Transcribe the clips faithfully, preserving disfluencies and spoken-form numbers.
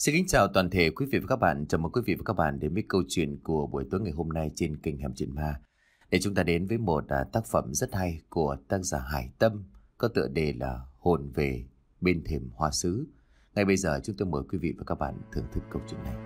Xin kính chào toàn thể quý vị và các bạn. Chào mừng quý vị và các bạn đến với câu chuyện của buổi tối ngày hôm nay trên kênh Hẻm Chuyện Ma. Để chúng ta đến với một à, tác phẩm rất hay của tác giả Hải Tâm, có tựa đề là Hồn về bên thềm hoa sứ. Ngay bây giờ chúng tôi mời quý vị và các bạn thưởng thức câu chuyện này.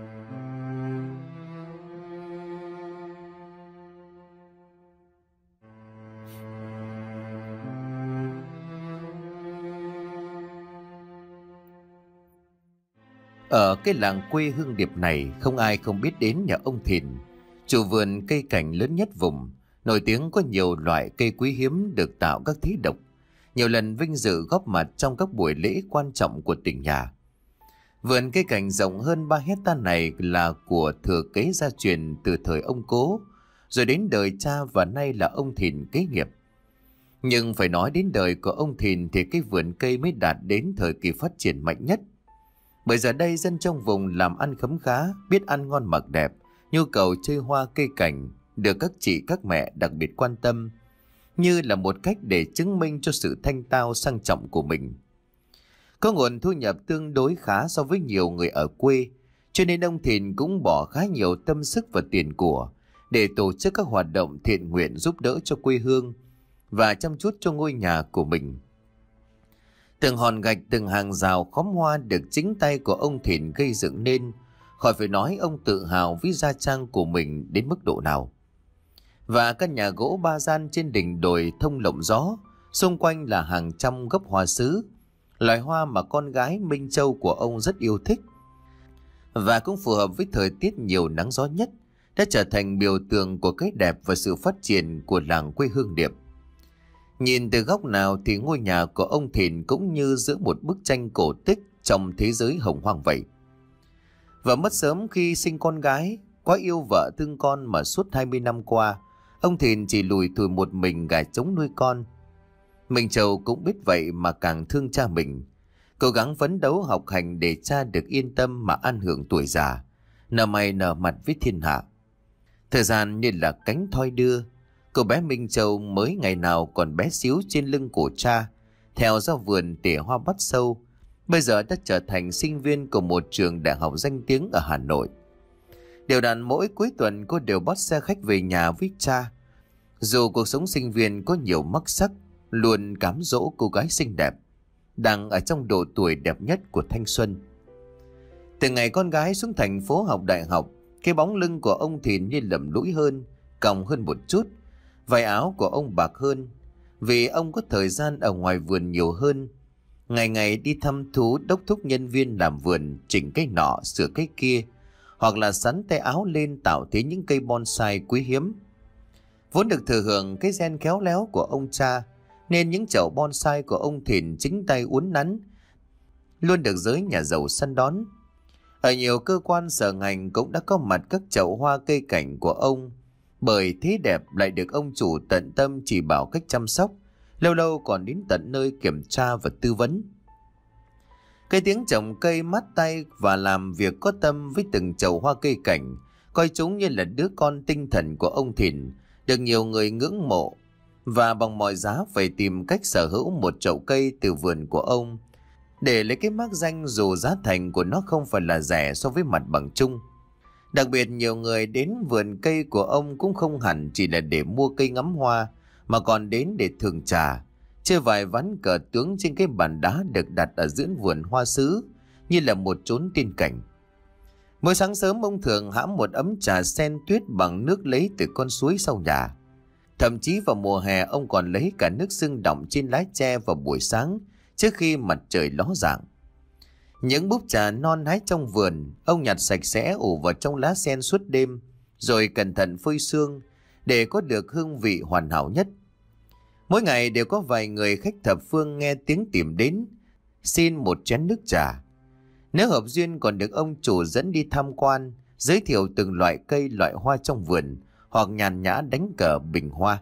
Ở cái làng quê Hương Điệp này, không ai không biết đến nhà ông Thìn, chủ vườn cây cảnh lớn nhất vùng, nổi tiếng có nhiều loại cây quý hiếm được tạo các thí độc, nhiều lần vinh dự góp mặt trong các buổi lễ quan trọng của tỉnh nhà. Vườn cây cảnh rộng hơn ba hecta này là của thừa kế gia truyền từ thời ông cố, rồi đến đời cha và nay là ông Thìn kế nghiệp. Nhưng phải nói đến đời của ông Thìn thì cái vườn cây mới đạt đến thời kỳ phát triển mạnh nhất. Bởi giờ đây dân trong vùng làm ăn khấm khá, biết ăn ngon mặc đẹp, nhu cầu chơi hoa cây cảnh được các chị các mẹ đặc biệt quan tâm, như là một cách để chứng minh cho sự thanh tao sang trọng của mình. Có nguồn thu nhập tương đối khá so với nhiều người ở quê, cho nên ông Thìn cũng bỏ khá nhiều tâm sức và tiền của để tổ chức các hoạt động thiện nguyện giúp đỡ cho quê hương và chăm chút cho ngôi nhà của mình. Từng hòn gạch, từng hàng rào khóm hoa được chính tay của ông Thìn gây dựng nên, khỏi phải nói ông tự hào với gia trang của mình đến mức độ nào. Và căn nhà gỗ ba gian trên đỉnh đồi thông lộng gió, xung quanh là hàng trăm gốc hoa sứ, loài hoa mà con gái Minh Châu của ông rất yêu thích, và cũng phù hợp với thời tiết nhiều nắng gió nhất, đã trở thành biểu tượng của cái đẹp và sự phát triển của làng quê Hương Điệp. Nhìn từ góc nào thì ngôi nhà của ông Thìn cũng như giữa một bức tranh cổ tích trong thế giới hồng hoang vậy. Vợ mất sớm khi sinh con gái, quá yêu vợ thương con mà suốt hai mươi năm qua, ông Thìn chỉ lủi thủi một mình gà trống nuôi con. Minh Châu cũng biết vậy mà càng thương cha mình, cố gắng phấn đấu học hành để cha được yên tâm mà an hưởng tuổi già, nở mày nở mặt với thiên hạ. Thời gian như là cánh thoi đưa, cô bé Minh Châu mới ngày nào còn bé xíu trên lưng của cha, theo ra vườn tỉa hoa bắt sâu, bây giờ đã trở thành sinh viên của một trường đại học danh tiếng ở Hà Nội. Đều đặn mỗi cuối tuần cô đều bắt xe khách về nhà với cha. Dù cuộc sống sinh viên có nhiều mắc sắc, luôn cám dỗ cô gái xinh đẹp, đang ở trong độ tuổi đẹp nhất của thanh xuân. Từ ngày con gái xuống thành phố học đại học, cái bóng lưng của ông Thìn như lầm lũi hơn, còng hơn một chút. Vải áo của ông bạc hơn, vì ông có thời gian ở ngoài vườn nhiều hơn. Ngày ngày đi thăm thú đốc thúc nhân viên làm vườn, chỉnh cái nọ sửa cái kia, hoặc là sắn tay áo lên tạo thế những cây bonsai quý hiếm. Vốn được thừa hưởng cái gen khéo léo của ông cha, nên những chậu bonsai của ông Thìn chính tay uốn nắn, luôn được giới nhà giàu săn đón. Ở nhiều cơ quan sở ngành cũng đã có mặt các chậu hoa cây cảnh của ông, bởi thế đẹp lại được ông chủ tận tâm chỉ bảo cách chăm sóc, lâu lâu còn đến tận nơi kiểm tra và tư vấn. Cái tiếng trồng cây mát tay và làm việc có tâm với từng chậu hoa cây cảnh, coi chúng như là đứa con tinh thần của ông Thìn, được nhiều người ngưỡng mộ, và bằng mọi giá phải tìm cách sở hữu một chậu cây từ vườn của ông, để lấy cái mác danh dù giá thành của nó không phải là rẻ so với mặt bằng chung. Đặc biệt nhiều người đến vườn cây của ông cũng không hẳn chỉ là để mua cây ngắm hoa, mà còn đến để thưởng trà, chơi vài ván cờ tướng trên cái bàn đá được đặt ở giữa vườn hoa sứ, như là một chốn tiên cảnh. Mỗi sáng sớm ông thường hãm một ấm trà sen tuyết bằng nước lấy từ con suối sau nhà. Thậm chí vào mùa hè ông còn lấy cả nước sưng đọng trên lá tre vào buổi sáng trước khi mặt trời ló dạng. Những búp trà non hái trong vườn, ông nhặt sạch sẽ ủ vào trong lá sen suốt đêm, rồi cẩn thận phơi sương để có được hương vị hoàn hảo nhất. Mỗi ngày đều có vài người khách thập phương nghe tiếng tìm đến, xin một chén nước trà. Nếu hợp duyên còn được ông chủ dẫn đi tham quan, giới thiệu từng loại cây loại hoa trong vườn, hoặc nhàn nhã đánh cờ bình hoa.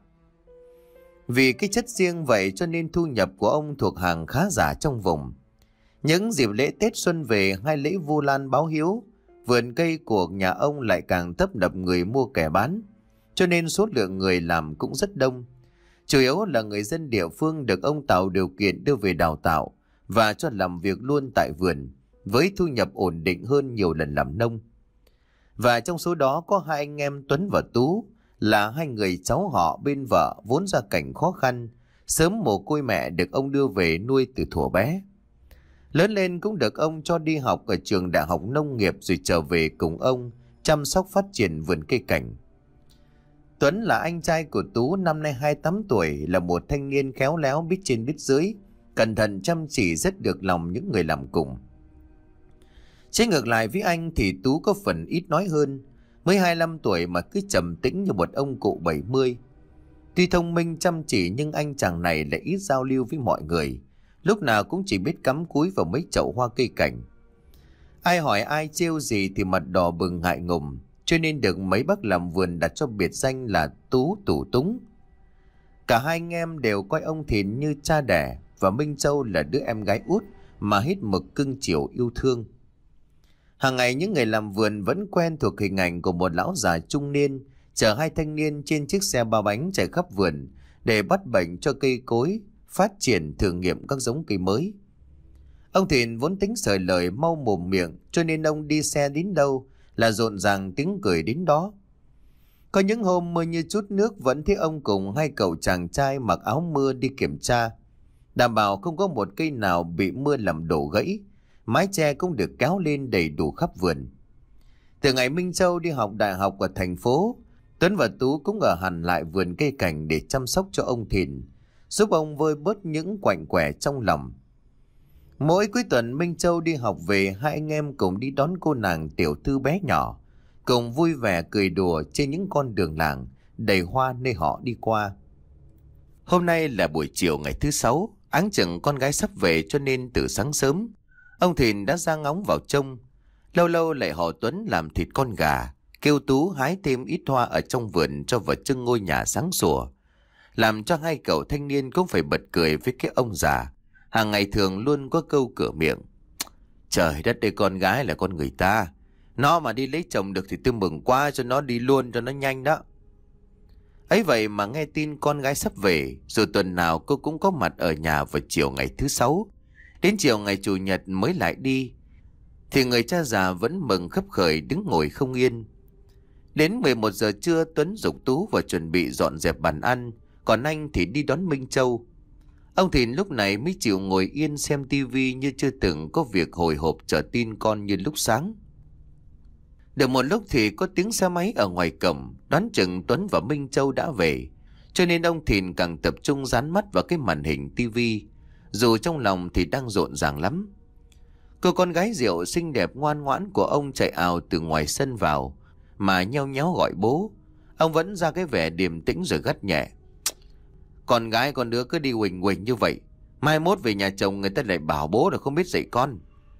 Vì cái chất riêng vậy cho nên thu nhập của ông thuộc hàng khá giả trong vùng. Những dịp lễ Tết xuân về hay lễ Vu Lan báo hiếu, vườn cây của nhà ông lại càng tấp nập người mua kẻ bán, cho nên số lượng người làm cũng rất đông. Chủ yếu là người dân địa phương được ông tạo điều kiện đưa về đào tạo và cho làm việc luôn tại vườn, với thu nhập ổn định hơn nhiều lần làm nông. Và trong số đó có hai anh em Tuấn và Tú, là hai người cháu họ bên vợ vốn gia cảnh khó khăn, sớm mồ côi mẹ được ông đưa về nuôi từ thuở bé. Lớn lên cũng được ông cho đi học ở trường đại học nông nghiệp rồi trở về cùng ông chăm sóc phát triển vườn cây cảnh. Tuấn là anh trai của Tú, năm nay hai mươi tám tuổi, là một thanh niên khéo léo biết trên biết dưới, cẩn thận chăm chỉ, rất được lòng những người làm cùng. Trái ngược lại với anh thì Tú có phần ít nói hơn, mới hai mươi lăm tuổi mà cứ trầm tĩnh như một ông cụ bảy mươi. Tuy thông minh chăm chỉ nhưng anh chàng này lại ít giao lưu với mọi người, lúc nào cũng chỉ biết cắm cúi vào mấy chậu hoa cây cảnh. Ai hỏi ai trêu gì thì mặt đỏ bừng ngại ngùng, cho nên được mấy bác làm vườn đặt cho biệt danh là Tú Tủ Túng. Cả hai anh em đều coi ông Thìn như cha đẻ, và Minh Châu là đứa em gái út mà hết mực cưng chiều yêu thương. Hàng ngày những người làm vườn vẫn quen thuộc hình ảnh của một lão già trung niên chở hai thanh niên trên chiếc xe ba bánh chạy khắp vườn để bắt bệnh cho cây cối, phát triển thử nghiệm các giống cây mới. Ông Thìn vốn tính sởi lời mau mồm miệng, cho nên ông đi xe đến đâu là rộn ràng tiếng cười đến đó. Có những hôm mưa như chút nước vẫn thấy ông cùng hai cậu chàng trai mặc áo mưa đi kiểm tra, đảm bảo không có một cây nào bị mưa làm đổ gãy, mái che cũng được kéo lên đầy đủ khắp vườn. Từ ngày Minh Châu đi học đại học ở thành phố, Tuấn và Tú cũng ở hẳn lại vườn cây cảnh để chăm sóc cho ông Thìn, giúp ông vơi bớt những quạnh quẻ trong lòng. Mỗi cuối tuần Minh Châu đi học về, hai anh em cùng đi đón cô nàng tiểu thư bé nhỏ, cùng vui vẻ cười đùa trên những con đường làng đầy hoa nơi họ đi qua. Hôm nay là buổi chiều ngày thứ sáu, áng chừng con gái sắp về, cho nên từ sáng sớm ông Thìn đã ra ngóng vào trông. Lâu lâu lại họ Tuấn làm thịt con gà, kêu Tú hái thêm ít hoa ở trong vườn cho vào trưng ngôi nhà sáng sủa, làm cho hai cậu thanh niên cũng phải bật cười với cái ông già hàng ngày thường luôn có câu cửa miệng: trời đất ơi, con gái là con người ta, nó mà đi lấy chồng được thì tôi mừng quá cho nó đi luôn cho nó nhanh đó. Ấy vậy mà nghe tin con gái sắp về, rồi tuần nào cô cũng có mặt ở nhà vào chiều ngày thứ sáu, đến chiều ngày chủ nhật mới lại đi, thì người cha già vẫn mừng khấp khởi đứng ngồi không yên. Đến mười một giờ trưa, Tuấn giục Tú và chuẩn bị dọn dẹp bàn ăn, còn anh thì đi đón Minh Châu. Ông Thìn lúc này mới chịu ngồi yên xem tivi như chưa từng có việc hồi hộp chờ tin con như lúc sáng. Được một lúc thì có tiếng xe máy ở ngoài cổng, đoán chừng Tuấn và Minh Châu đã về, cho nên ông Thìn càng tập trung dán mắt vào cái màn hình tivi, dù trong lòng thì đang rộn ràng lắm. Cô con gái rượu xinh đẹp ngoan ngoãn của ông chạy ào từ ngoài sân vào mà nheo nhéo gọi bố. Ông vẫn ra cái vẻ điềm tĩnh rồi gắt nhẹ: con gái con đứa cứ đi huỳnh huỳnh như vậy, mai mốt về nhà chồng người ta lại bảo bố là không biết dạy con.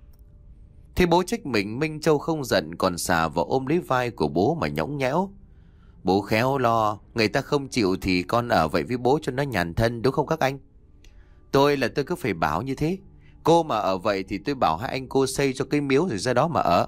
Thì bố trách mình, Minh Châu không giận, còn xà vào ôm lấy vai của bố mà nhõng nhẽo: bố khéo lo, người ta không chịu thì con ở vậy với bố cho nó nhàn thân, đúng không các anh? Tôi là tôi cứ phải bảo như thế, cô mà ở vậy thì tôi bảo hai anh cô xây cho cái miếu rồi ra đó mà ở.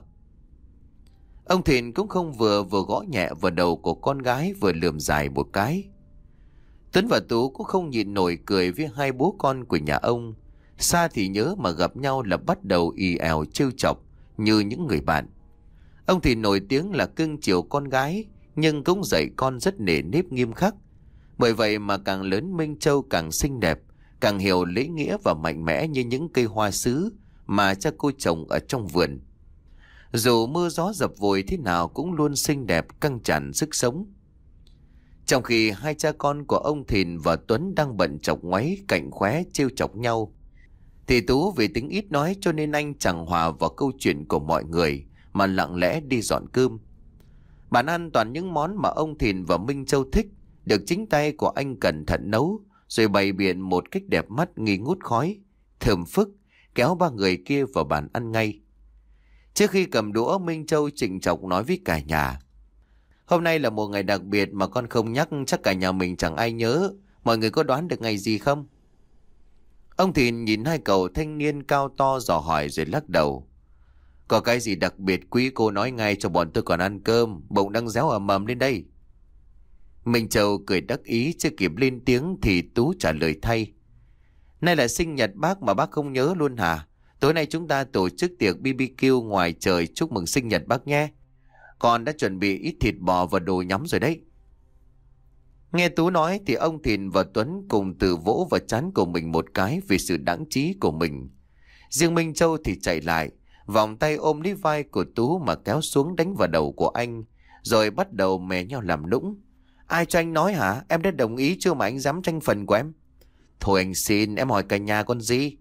Ông Thìn cũng không vừa vừa gõ nhẹ vào đầu của con gái, vừa lườm dài một cái. Tuấn và Tú cũng không nhịn nổi cười với hai bố con của nhà ông. Xa thì nhớ mà gặp nhau là bắt đầu ì èo trêu chọc như những người bạn. Ông thì nổi tiếng là cưng chiều con gái, nhưng cũng dạy con rất nề nếp nghiêm khắc. Bởi vậy mà càng lớn Minh Châu càng xinh đẹp, càng hiểu lễ nghĩa và mạnh mẽ như những cây hoa sứ mà cha cô trồng ở trong vườn. Dù mưa gió dập vội thế nào cũng luôn xinh đẹp, căng tràn sức sống. Trong khi hai cha con của ông Thìn và Tuấn đang bận chọc ngoáy cạnh khóe trêu chọc nhau, thì Tú vì tính ít nói cho nên anh chẳng hòa vào câu chuyện của mọi người mà lặng lẽ đi dọn cơm. Bàn ăn toàn những món mà ông Thìn và Minh Châu thích, được chính tay của anh cẩn thận nấu, rồi bày biện một cách đẹp mắt nghi ngút khói, thơm phức, kéo ba người kia vào bàn ăn ngay. Trước khi cầm đũa, Minh Châu trịnh trọng nói với cả nhà: hôm nay là một ngày đặc biệt mà con không nhắc chắc cả nhà mình chẳng ai nhớ. Mọi người có đoán được ngày gì không? Ông Thìn nhìn hai cậu thanh niên cao to dò hỏi rồi lắc đầu: có cái gì đặc biệt quý cô nói ngay cho bọn tôi còn ăn cơm, bụng đang réo ầm ầm lên đây. Minh Châu cười đắc ý, chưa kịp lên tiếng thì Tú trả lời thay: nay là sinh nhật bác mà bác không nhớ luôn hả? Tối nay chúng ta tổ chức tiệc bê bê kiu ngoài trời chúc mừng sinh nhật bác nhé. Con đã chuẩn bị ít thịt bò và đồ nhắm rồi đấy. Nghe Tú nói thì ông Thìn và Tuấn cùng từ vỗ vào trán của mình một cái vì sự đáng trí của mình. Riêng Minh Châu thì chạy lại, vòng tay ôm lấy vai của Tú mà kéo xuống đánh vào đầu của anh, rồi bắt đầu mè nhau làm nũng. Ai cho anh nói hả? Em đã đồng ý chưa mà anh dám tranh phần của em? Thôi anh xin, em hỏi cả nhà con gì?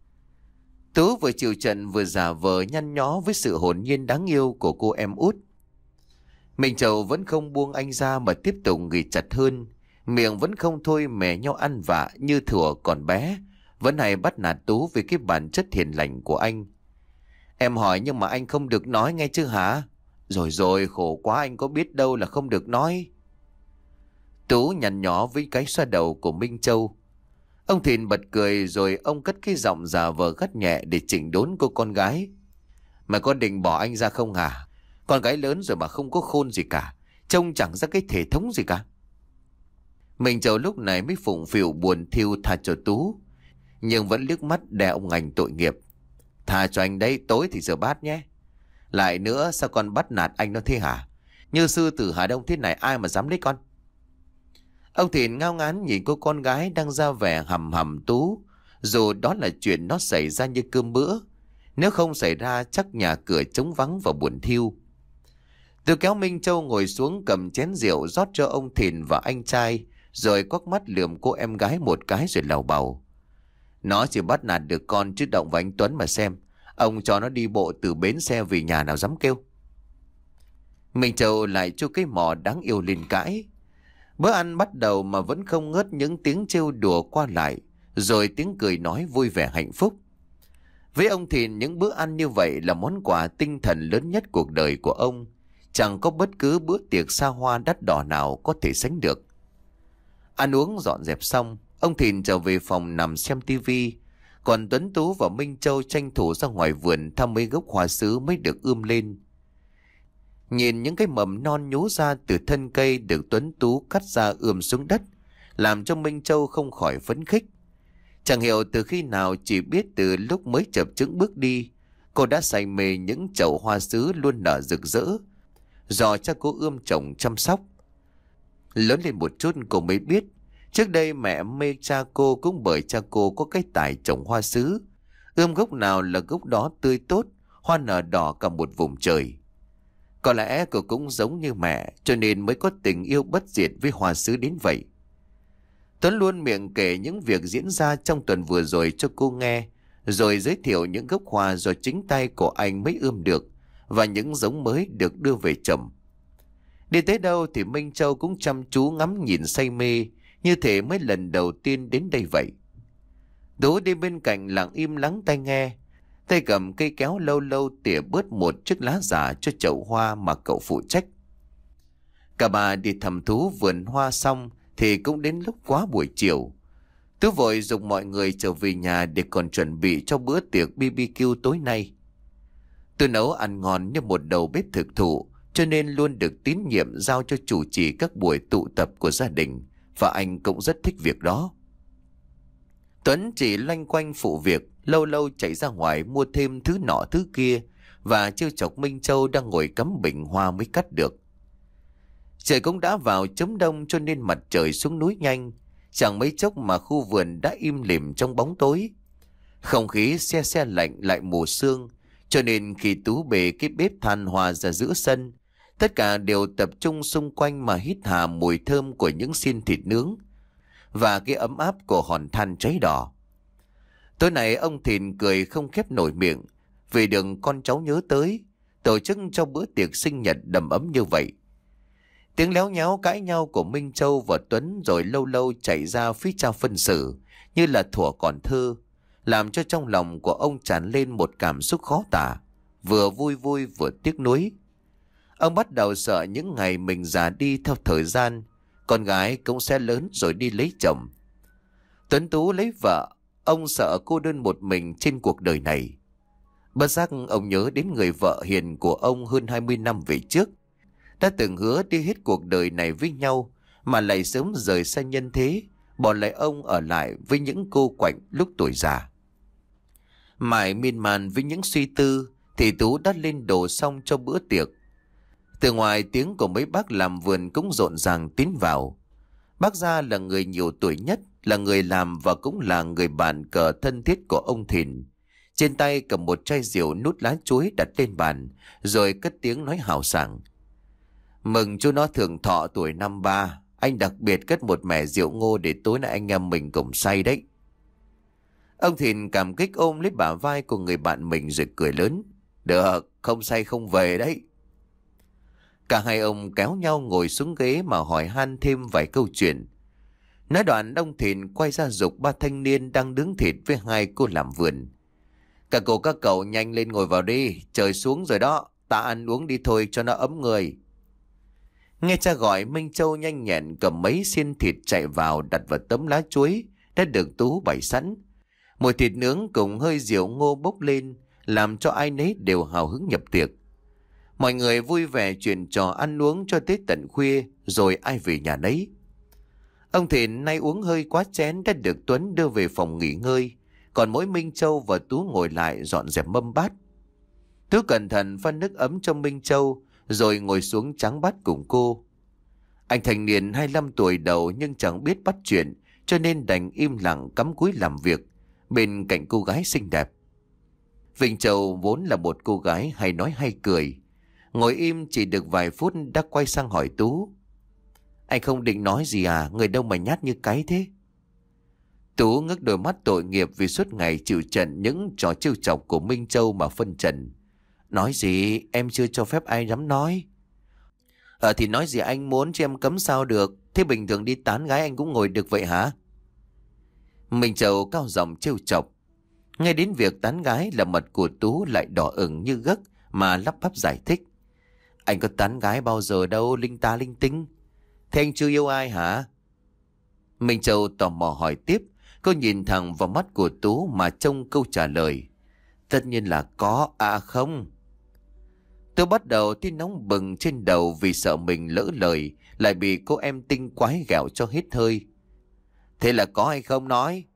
Tú vừa chịu trận vừa giả vờ nhăn nhó với sự hồn nhiên đáng yêu của cô em út. Minh Châu vẫn không buông anh ra mà tiếp tục ghì chặt hơn, miệng vẫn không thôi mè nhau ăn vạ như thuở còn bé, vẫn hay bắt nạt Tú vì cái bản chất hiền lành của anh. Em hỏi nhưng mà anh không được nói nghe chứ hả? Rồi rồi, khổ quá, anh có biết đâu là không được nói. Tú nhăn nhó với cái xoa đầu của Minh Châu. Ông Thìn bật cười rồi ông cất cái giọng giả vờ gắt nhẹ để chỉnh đốn cô con gái. Mày có định bỏ anh ra không hả? Con gái lớn rồi mà không có khôn gì cả, trông chẳng ra cái thể thống gì cả. Minh Châu lúc này mới phụng phịu buồn thiu tha cho Tú, nhưng vẫn liếc mắt đè ông Ngành tội nghiệp. Tha cho anh đấy, tối thì rửa bát nhé. Lại nữa, sao con bắt nạt anh nó thế hả? Như sư tử Hà Đông thế này ai mà dám lấy con? Ông Thìn ngao ngán nhìn cô con gái đang ra vẻ hầm hầm Tú, dù đó là chuyện nó xảy ra như cơm bữa. Nếu không xảy ra chắc nhà cửa trống vắng và buồn thiu. Tôi kéo Minh Châu ngồi xuống cầm chén rượu rót cho ông Thìn và anh trai, rồi quắc mắt lườm cô em gái một cái rồi lầu bầu. Nó chỉ bắt nạt được con chứ động vào anh Tuấn mà xem. Ông cho nó đi bộ từ bến xe về nhà nào dám kêu. Minh Châu lại cho cái mỏ đáng yêu lên cãi. Bữa ăn bắt đầu mà vẫn không ngớt những tiếng trêu đùa qua lại, rồi tiếng cười nói vui vẻ hạnh phúc. Với ông Thìn, những bữa ăn như vậy là món quà tinh thần lớn nhất cuộc đời của ông. Chẳng có bất cứ bữa tiệc xa hoa đắt đỏ nào có thể sánh được. Ăn uống dọn dẹp xong, ông Thìn trở về phòng nằm xem tivi, còn Tuấn, Tú và Minh Châu tranh thủ ra ngoài vườn thăm mấy gốc hoa sứ mới được ươm lên. Nhìn những cái mầm non nhú ra từ thân cây được Tuấn, Tú cắt ra ươm xuống đất, làm cho Minh Châu không khỏi phấn khích. Chẳng hiểu từ khi nào, chỉ biết từ lúc mới chập chững bước đi, cô đã say mê những chậu hoa sứ luôn nở rực rỡ, do cha cô ươm trồng chăm sóc. Lớn lên một chút cô mới biết, trước đây mẹ mê cha cô cũng bởi cha cô có cái tài trồng hoa sứ. Ươm gốc nào là gốc đó tươi tốt, hoa nở đỏ cả một vùng trời. Có lẽ cô cũng giống như mẹ, cho nên mới có tình yêu bất diệt với hoa sứ đến vậy. Tuấn luôn miệng kể những việc diễn ra trong tuần vừa rồi cho cô nghe, rồi giới thiệu những gốc hoa do chính tay của anh mới ươm được và những giống mới được đưa về trồng. Đi tới đâu thì Minh Châu cũng chăm chú ngắm nhìn say mê, như thể mới lần đầu tiên đến đây vậy. Tú đi bên cạnh lặng im lắng tai nghe, tay cầm cây kéo lâu lâu tỉa bớt một chiếc lá giả cho chậu hoa mà cậu phụ trách. Cả bà đi thăm thú vườn hoa xong thì cũng đến lúc quá buổi chiều. Tú vội giục mọi người trở về nhà để còn chuẩn bị cho bữa tiệc bê bê kiu tối nay. Tôi nấu ăn ngon như một đầu bếp thực thụ, cho nên luôn được tín nhiệm giao cho chủ trì các buổi tụ tập của gia đình, và anh cũng rất thích việc đó. Tuấn chỉ loanh quanh phụ việc, lâu lâu chạy ra ngoài mua thêm thứ nọ thứ kia và trêu chọc Minh Châu đang ngồi cắm bình hoa mới cắt được. Trời cũng đã vào chấm đông cho nên mặt trời xuống núi nhanh, chẳng mấy chốc mà khu vườn đã im lìm trong bóng tối. Không khí se se lạnh lại mùa sương, cho nên khi Tú bề cái bếp than hoa ra giữa sân, tất cả đều tập trung xung quanh mà hít hà mùi thơm của những xiên thịt nướng và cái ấm áp của hòn than cháy đỏ. Tối nay ông Thìn cười không khép nổi miệng vì được con cháu nhớ tới, tổ chức cho bữa tiệc sinh nhật đầm ấm như vậy. Tiếng léo nháo cãi nhau của Minh Châu và Tuấn rồi lâu lâu chạy ra phía cha phân xử như là thuở còn thơ, làm cho trong lòng của ông tràn lên một cảm xúc khó tả, vừa vui vui vừa tiếc nuối. Ông bắt đầu sợ những ngày mình già đi theo thời gian, con gái cũng sẽ lớn rồi đi lấy chồng. Tuấn, Tú lấy vợ, ông sợ cô đơn một mình trên cuộc đời này. Bất giác ông nhớ đến người vợ hiền của ông hơn hai mươi năm về trước, đã từng hứa đi hết cuộc đời này với nhau mà lại sớm rời xa nhân thế, bỏ lại ông ở lại với những cô quạnh lúc tuổi già. Mãi miên man với những suy tư thì Tú đã lên đồ xong cho bữa tiệc. Từ ngoài tiếng của mấy bác làm vườn cũng rộn ràng tiến vào. Bác Gia là người nhiều tuổi nhất, là người làm và cũng là người bạn cờ thân thiết của ông Thìn. Trên tay cầm một chai rượu nút lá chuối đặt lên bàn, rồi cất tiếng nói hào sảng. Mừng chú nó thượng thọ tuổi năm ba, anh đặc biệt cất một mẻ rượu ngô để tối nay anh em mình cùng say đấy. Ông Thìn cảm kích ôm lấy bả vai của người bạn mình rồi cười lớn. Được, không say không về đấy. Cả hai ông kéo nhau ngồi xuống ghế mà hỏi han thêm vài câu chuyện. Nói đoạn ông Thìn quay ra giục ba thanh niên đang đứng thịt với hai cô làm vườn. Các cô các cậu nhanh lên ngồi vào đi, trời xuống rồi đó, ta ăn uống đi thôi cho nó ấm người. Nghe cha gọi, Minh Châu nhanh nhẹn cầm mấy xiên thịt chạy vào đặt vào tấm lá chuối đã được Tú bày sẵn. Mùi thịt nướng cùng hơi rượu ngô bốc lên làm cho ai nấy đều hào hứng nhập tiệc. Mọi người vui vẻ chuyện trò ăn uống cho tới tận khuya rồi ai về nhà nấy. Ông Thìn nay uống hơi quá chén đã được Tuấn đưa về phòng nghỉ ngơi, còn mỗi Minh Châu và Tú ngồi lại dọn dẹp mâm bát. Tú cẩn thận pha nước ấm cho Minh Châu rồi ngồi xuống tráng bát cùng cô. Anh thanh niên hai mươi lăm tuổi đầu nhưng chẳng biết bắt chuyện cho nên đành im lặng cắm cúi làm việc bên cạnh cô gái xinh đẹp. Vinh Châu vốn là một cô gái hay nói hay cười. Ngồi im chỉ được vài phút đã quay sang hỏi Tú. Anh không định nói gì à, người đâu mà nhát như cái thế? Tú ngước đôi mắt tội nghiệp vì suốt ngày chịu trận những trò trêu chọc của Minh Châu mà phân trần. Nói gì, em chưa cho phép ai dám nói. Ờ thì nói gì anh muốn chứ em cấm sao được. Thế bình thường đi tán gái anh cũng ngồi được vậy hả? Minh Châu cao giọng trêu chọc. Nghe đến việc tán gái là mặt của Tú lại đỏ ửng như gấc mà lắp bắp giải thích. Anh có tán gái bao giờ đâu, linh ta linh tinh. Thế anh chưa yêu ai hả? Minh Châu tò mò hỏi tiếp. Cô nhìn thẳng vào mắt của Tú mà trông câu trả lời. Tất nhiên là có, à không. Tôi bắt đầu thấy nóng bừng trên đầu vì sợ mình lỡ lời, lại bị cô em tinh quái ghẹo cho hết hơi. Thế là có hay không nói?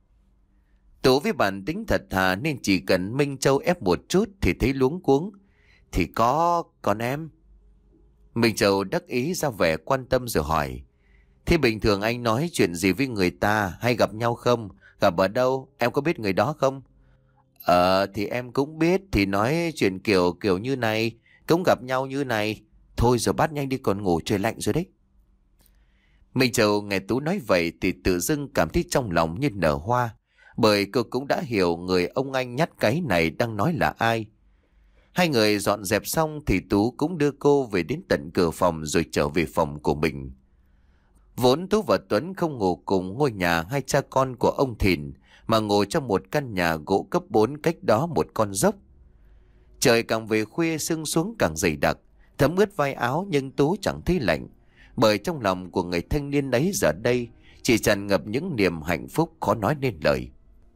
Tú với bản tính thật thà nên chỉ cần Minh Châu ép một chút thì thấy luống cuống. Thì có, còn em? Minh Châu đắc ý ra vẻ quan tâm rồi hỏi. Thế bình thường anh nói chuyện gì với người ta hay gặp nhau không? Gặp ở đâu? Em có biết người đó không? Ờ thì em cũng biết, thì nói chuyện kiểu kiểu như này, cũng gặp nhau như này. Thôi giờ bắt nhanh đi còn ngủ trời lạnh rồi đấy. Minh Châu nghe Tú nói vậy thì tự dưng cảm thấy trong lòng như nở hoa. Bởi cô cũng đã hiểu người ông anh nhát cái này đang nói là ai. Hai người dọn dẹp xong thì Tú cũng đưa cô về đến tận cửa phòng rồi trở về phòng của mình. Vốn Tú và Tuấn không ngủ cùng ngôi nhà hai cha con của ông Thìn, mà ngồi trong một căn nhà gỗ cấp bốn cách đó một con dốc. Trời càng về khuya sương xuống càng dày đặc, thấm ướt vai áo nhưng Tú chẳng thấy lạnh. Bởi trong lòng của người thanh niên ấy giờ đây chỉ tràn ngập những niềm hạnh phúc khó nói nên lời.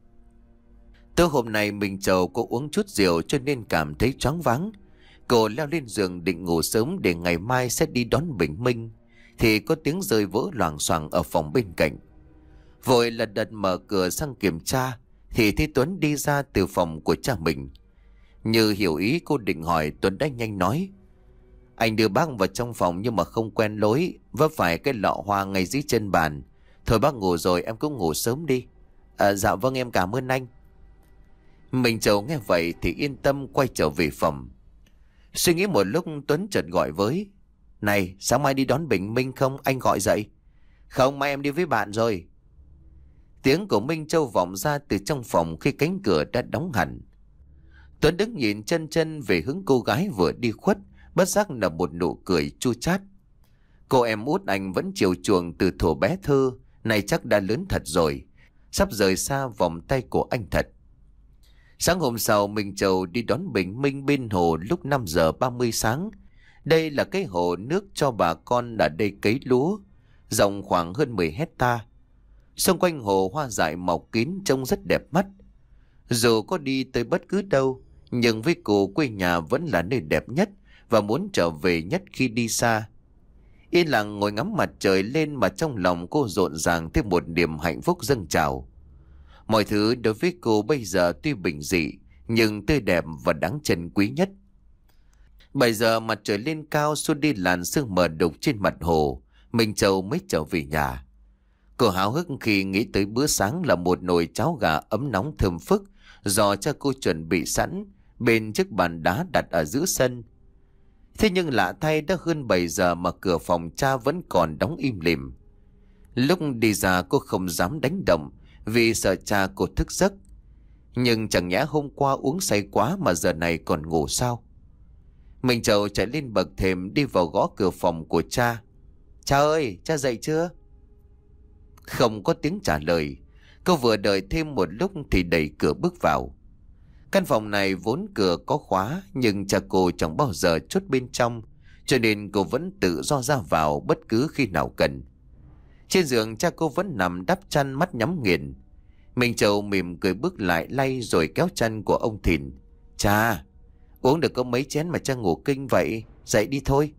Tối hôm nay Minh Châu cô uống chút rượu cho nên cảm thấy choáng váng. Cô leo lên giường định ngủ sớm để ngày mai sẽ đi đón bình minh. Thì có tiếng rơi vỡ loảng xoảng ở phòng bên cạnh. Vội lật đật mở cửa sang kiểm tra thì thấy Tuấn đi ra từ phòng của cha mình. Như hiểu ý cô định hỏi, Tuấn đã nhanh nói. Anh đưa bác vào trong phòng nhưng mà không quen lối, vấp phải cái lọ hoa ngay dưới chân bàn. Thôi bác ngủ rồi em cũng ngủ sớm đi. À, dạ vâng em cảm ơn anh. Minh Châu nghe vậy thì yên tâm quay trở về phòng. Suy nghĩ một lúc Tuấn chợt gọi với. Này sáng mai đi đón bình minh không, anh gọi dậy. Không, mai em đi với bạn rồi. Tiếng của Minh Châu vọng ra từ trong phòng khi cánh cửa đã đóng hẳn. Tuấn đứng nhìn chân chân về hướng cô gái vừa đi khuất, bất giác nở một nụ cười chua chát. Cô em út anh vẫn chiều chuộng từ thuở bé thơ, này chắc đã lớn thật rồi, sắp rời xa vòng tay của anh thật. Sáng hôm sau Minh Châu đi đón bình minh bên hồ lúc năm giờ ba mươi sáng. Đây là cái hồ nước cho bà con ở đây cấy lúa, rộng khoảng hơn mười hecta. Xung quanh hồ hoa dại mọc kín trông rất đẹp mắt. Dù có đi tới bất cứ đâu, nhưng với cô quê nhà vẫn là nơi đẹp nhất và muốn trở về nhất khi đi xa. Yên lặng ngồi ngắm mặt trời lên mà trong lòng cô rộn ràng thêm một niềm hạnh phúc dâng trào. Mọi thứ đối với cô bây giờ tuy bình dị, nhưng tươi đẹp và đáng trân quý nhất. Bây giờ mặt trời lên cao xua đi làn sương mờ đục trên mặt hồ, Minh Châu mới trở về nhà. Cô háo hức khi nghĩ tới bữa sáng là một nồi cháo gà ấm nóng thơm phức do cha cô chuẩn bị sẵn bên chiếc bàn đá đặt ở giữa sân. Thế nhưng lạ thay, đã hơn bảy giờ mà cửa phòng cha vẫn còn đóng im lìm. Lúc đi ra cô không dám đánh động vì sợ cha cô thức giấc. Nhưng chẳng nhẽ hôm qua uống say quá mà giờ này còn ngủ sao? Minh Châu chạy lên bậc thềm đi vào gõ cửa phòng của cha. Cha ơi, cha dậy chưa? Không có tiếng trả lời. Cô vừa đợi thêm một lúc thì đẩy cửa bước vào. Căn phòng này vốn cửa có khóa, nhưng cha cô chẳng bao giờ chốt bên trong, cho nên cô vẫn tự do ra vào bất cứ khi nào cần. Trên giường cha cô vẫn nằm đắp chăn, mắt nhắm nghiền. Minh Châu mỉm cười bước lại lay rồi kéo chăn của ông Thìn. Cha, uống được có mấy chén mà cha ngủ kinh vậy, dậy đi thôi.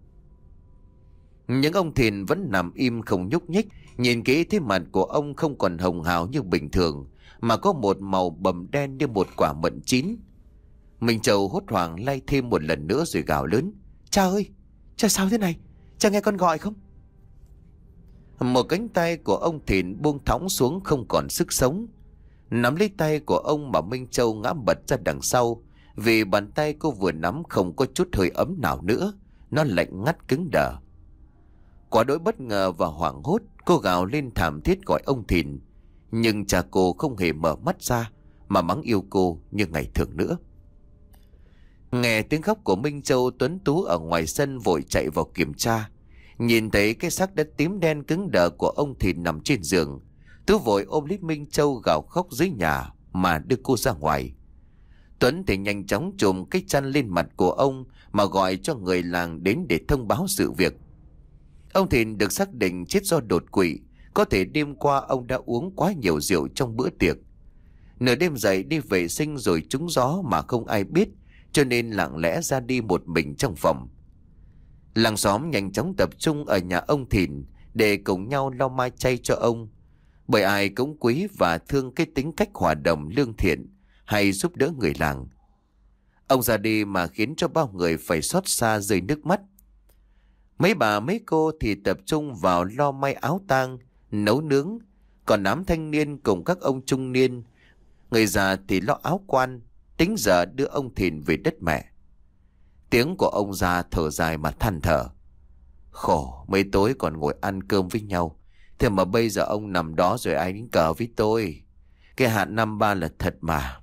Nhưng ông Thìn vẫn nằm im không nhúc nhích. Nhìn kỹ thấy mặt của ông không còn hồng hào như bình thường, mà có một màu bầm đen như một quả mận chín. Minh Châu hốt hoảng lay thêm một lần nữa rồi gào lớn. Cha ơi, cha sao thế này? Cha nghe con gọi không? Một cánh tay của ông Thìn buông thõng xuống không còn sức sống. Nắm lấy tay của ông mà Minh Châu ngã bật ra đằng sau, vì bàn tay cô vừa nắm không có chút hơi ấm nào nữa. Nó lạnh ngắt cứng đờ. Quá đỗi bất ngờ và hoảng hốt, cô gào lên thảm thiết gọi ông Thìn. Nhưng cha cô không hề mở mắt ra, mà mắng yêu cô như ngày thường nữa. Nghe tiếng khóc của Minh Châu, Tuấn Tú ở ngoài sân vội chạy vào kiểm tra. Nhìn thấy cái xác đất tím đen cứng đờ của ông Thìn nằm trên giường, Tú vội ôm lấy Minh Châu gào khóc dưới nhà mà đưa cô ra ngoài. Tuấn thì nhanh chóng chùm cái chăn lên mặt của ông mà gọi cho người làng đến để thông báo sự việc. Ông Thìn được xác định chết do đột quỵ. Có thể đêm qua ông đã uống quá nhiều rượu trong bữa tiệc. Nửa đêm dậy đi vệ sinh rồi trúng gió mà không ai biết, cho nên lặng lẽ ra đi một mình trong phòng. Làng xóm nhanh chóng tập trung ở nhà ông Thìn để cùng nhau lau mai chay cho ông, bởi ai cũng quý và thương cái tính cách hòa đồng lương thiện hay giúp đỡ người làng. Ông ra đi mà khiến cho bao người phải xót xa rơi nước mắt. Mấy bà mấy cô thì tập trung vào lo may áo tang, nấu nướng, còn đám thanh niên cùng các ông trung niên, người già thì lo áo quan, tính giờ đưa ông Thìn về đất mẹ. Tiếng của ông già thở dài mà than thở. Khổ, mấy tối còn ngồi ăn cơm với nhau, thế mà bây giờ ông nằm đó rồi ai đánh cờ với tôi. Cái hạn năm ba là thật mà.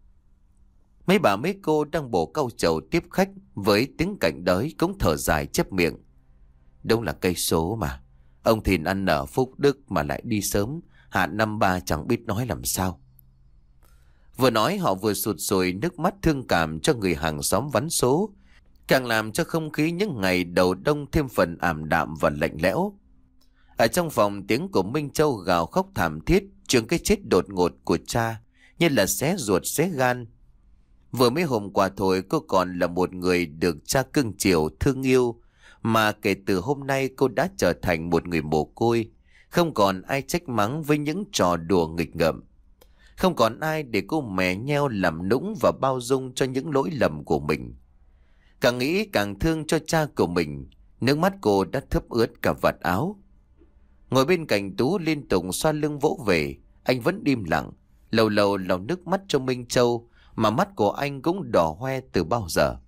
Mấy bà mấy cô đang bổ cau trầu tiếp khách với tiếng cảnh đới cũng thở dài chép miệng. Đúng là cây số mà. Ông Thìn ăn nở phúc đức mà lại đi sớm, hạn năm ba chẳng biết nói làm sao. Vừa nói họ vừa sụt sùi nước mắt thương cảm cho người hàng xóm vắn số, càng làm cho không khí những ngày đầu đông thêm phần ảm đạm và lạnh lẽo. Ở trong phòng, tiếng của Minh Châu gào khóc thảm thiết trước cái chết đột ngột của cha, như là xé ruột xé gan. Vừa mấy hôm qua thôi cô còn là một người được cha cưng chiều thương yêu, mà kể từ hôm nay cô đã trở thành một người mồ côi, không còn ai trách mắng với những trò đùa nghịch ngợm, không còn ai để cô mè nheo làm nũng và bao dung cho những lỗi lầm của mình. Càng nghĩ càng thương cho cha của mình, nước mắt cô đã thấm ướt cả vạt áo. Ngồi bên cạnh Tú liên tục xoa lưng vỗ về, anh vẫn im lặng, lâu lâu lau nước mắt cho Minh Châu, mà mắt của anh cũng đỏ hoe từ bao giờ.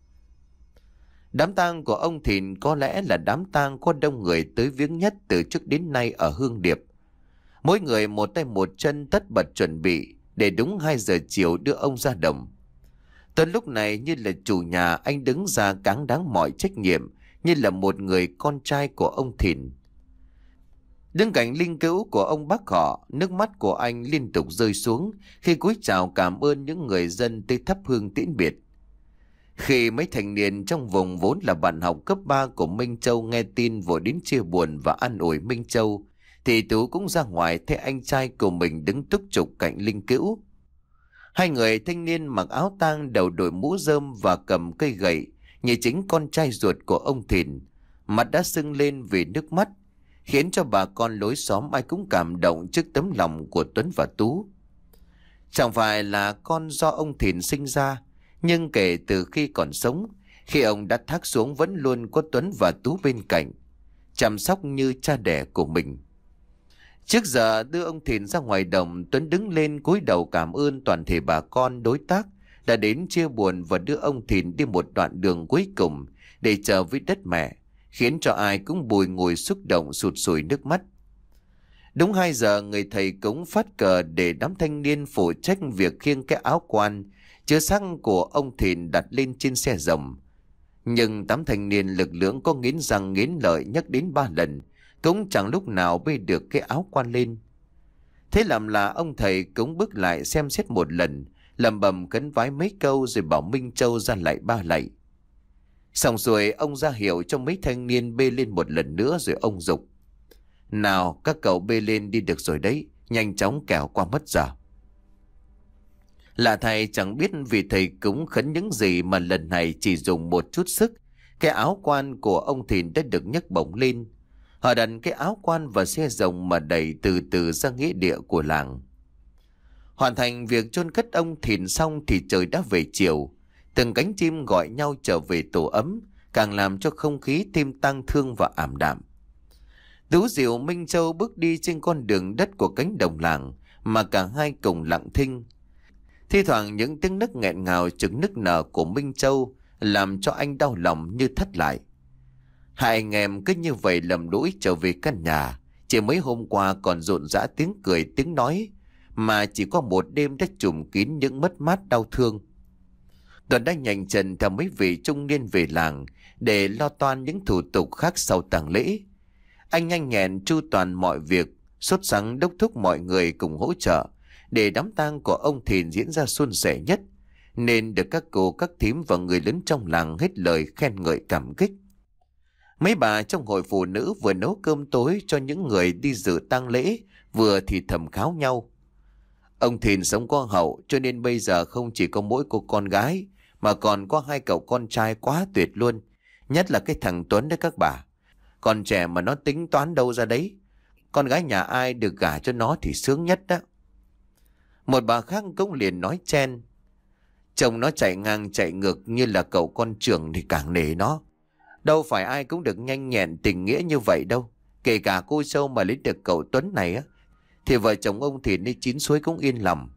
Đám tang của ông Thìn có lẽ là đám tang có đông người tới viếng nhất từ trước đến nay ở Hương Điệp. Mỗi người một tay một chân tất bật chuẩn bị để đúng hai giờ chiều đưa ông ra đồng. Tuấn lúc này như là chủ nhà, anh đứng ra cáng đáng mọi trách nhiệm như là một người con trai của ông Thìn. Đứng cạnh linh cữu của ông bác họ, nước mắt của anh liên tục rơi xuống khi cúi chào cảm ơn những người dân tới thắp hương tiễn biệt. Khi mấy thanh niên trong vùng vốn là bạn học cấp ba của Minh Châu nghe tin vội đến chia buồn và an ủi Minh Châu, thì Tú cũng ra ngoài thấy anh trai của mình đứng túc trục cạnh linh cữu. Hai người thanh niên mặc áo tang, đầu đội mũ rơm và cầm cây gậy như chính con trai ruột của ông Thìn, mặt đã sưng lên vì nước mắt, khiến cho bà con lối xóm ai cũng cảm động trước tấm lòng của Tuấn và Tú. Chẳng phải là con do ông Thìn sinh ra, nhưng kể từ khi còn sống, khi ông đã thác xuống vẫn luôn có Tuấn và Tú bên cạnh, chăm sóc như cha đẻ của mình. Trước giờ đưa ông Thìn ra ngoài đồng, Tuấn đứng lên cúi đầu cảm ơn toàn thể bà con đối tác đã đến chia buồn và đưa ông Thìn đi một đoạn đường cuối cùng để trở với đất mẹ, khiến cho ai cũng bùi ngùi xúc động sụt sùi nước mắt. Đúng hai giờ, người thầy cúng phát cờ để đám thanh niên phụ trách việc khiêng cái áo quan chứa xác của ông Thìn đặt lên trên xe rồng. Nhưng tám thanh niên lực lượng có nghiến răng nghiến lợi nhắc đến ba lần, cũng chẳng lúc nào bê được cái áo quan lên. Thế làm là ông thầy cúng bước lại xem xét một lần, lẩm bẩm khấn vái mấy câu rồi bảo Minh Châu ra lại ba lạy. Xong rồi ông ra hiệu cho mấy thanh niên bê lên một lần nữa, rồi ông dục: nào các cậu bê lên đi được rồi đấy, nhanh chóng kẻo qua mất giờ. Lạ thầy chẳng biết vì thầy cúng khấn những gì mà lần này chỉ dùng một chút sức, cái áo quan của ông Thìn đã được nhấc bổng lên. Họ đặt cái áo quan và xe rồng mà đẩy từ từ ra nghĩa địa của làng. Hoàn thành việc chôn cất ông Thìn xong thì trời đã về chiều. Từng cánh chim gọi nhau trở về tổ ấm, càng làm cho không khí thêm tang thương và ảm đạm. Tú dìu Minh Châu bước đi trên con đường đất của cánh đồng làng mà cả hai cùng lặng thinh. Thi thoảng những tiếng nấc nghẹn ngào chừng nức nở của Minh Châu làm cho anh đau lòng như thất lại. Hai anh em cứ như vậy lầm lũi trở về căn nhà, chỉ mấy hôm qua còn rộn rã tiếng cười tiếng nói, mà chỉ có một đêm đã trùm kín những mất mát đau thương. Tuấn đã nhanh chân theo mấy vị trung niên về làng để lo toan những thủ tục khác sau tang lễ. Anh nhanh nhẹn chu toàn mọi việc, sốt sắng đốc thúc mọi người cùng hỗ trợ để đám tang của ông Thìn diễn ra suôn sẻ nhất, nên được các cô các thím và người lớn trong làng hết lời khen ngợi cảm kích. Mấy bà trong hội phụ nữ vừa nấu cơm tối cho những người đi dự tang lễ, vừa thì thầm kháo nhau: ông Thìn sống có hậu, cho nên bây giờ không chỉ có mỗi cô con gái mà còn có hai cậu con trai quá tuyệt luôn, nhất là cái thằng Tuấn đấy các bà. Còn trẻ mà nó tính toán đâu ra đấy, con gái nhà ai được gả cho nó thì sướng nhất đó. Một bà khác cũng liền nói chen: chồng nó chạy ngang chạy ngược như là cậu con trưởng thì càng nể nó. Đâu phải ai cũng được nhanh nhẹn tình nghĩa như vậy đâu. Kể cả cô Sâu mà lấy được cậu Tuấn này á, thì vợ chồng ông Thìn đi chín suối cũng yên lòng.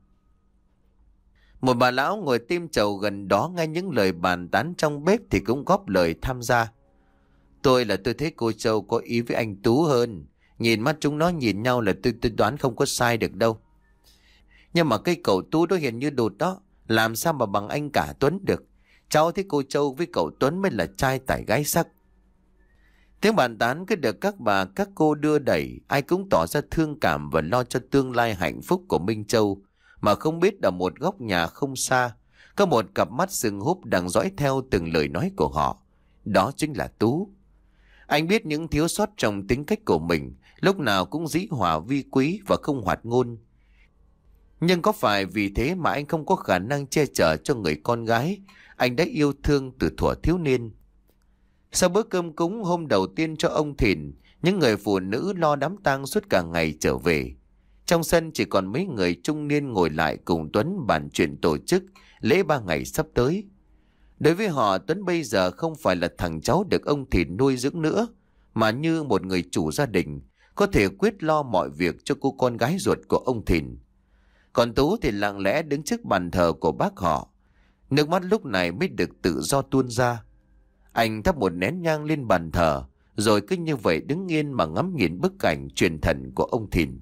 Một bà lão ngồi tim chầu gần đó nghe những lời bàn tán trong bếp thì cũng góp lời tham gia: tôi là tôi thấy cô Châu có ý với anh Tú hơn. Nhìn mắt chúng nó nhìn nhau là tôi, tôi đoán không có sai được đâu. Nhưng mà cái cậu Tú đó hiền như đột đó, làm sao mà bằng anh cả Tuấn được. Cháu thấy cô Châu với cậu Tuấn mới là trai tải gái sắc. Tiếng bàn tán cứ được các bà các cô đưa đẩy, ai cũng tỏ ra thương cảm và lo cho tương lai hạnh phúc của Minh Châu, mà không biết ở một góc nhà không xa có một cặp mắt sừng húp đang dõi theo từng lời nói của họ. Đó chính là Tú. Anh biết những thiếu sót trong tính cách của mình, lúc nào cũng dĩ hòa vi quý và không hoạt ngôn. Nhưng có phải vì thế mà anh không có khả năng che chở cho người con gái anh đã yêu thương từ thuở thiếu niên? Sau bữa cơm cúng hôm đầu tiên cho ông Thìn, những người phụ nữ lo đám tang suốt cả ngày trở về. Trong sân chỉ còn mấy người trung niên ngồi lại cùng Tuấn bàn chuyện tổ chức lễ ba ngày sắp tới. Đối với họ, Tuấn bây giờ không phải là thằng cháu được ông Thìn nuôi dưỡng nữa, mà như một người chủ gia đình, có thể quyết lo mọi việc cho cô con gái ruột của ông Thìn. Còn Tú thì lặng lẽ đứng trước bàn thờ của bác họ. Nước mắt lúc này mới được tự do tuôn ra. Anh thắp một nén nhang lên bàn thờ, rồi cứ như vậy đứng yên mà ngắm nhìn bức ảnh truyền thần của ông Thìn.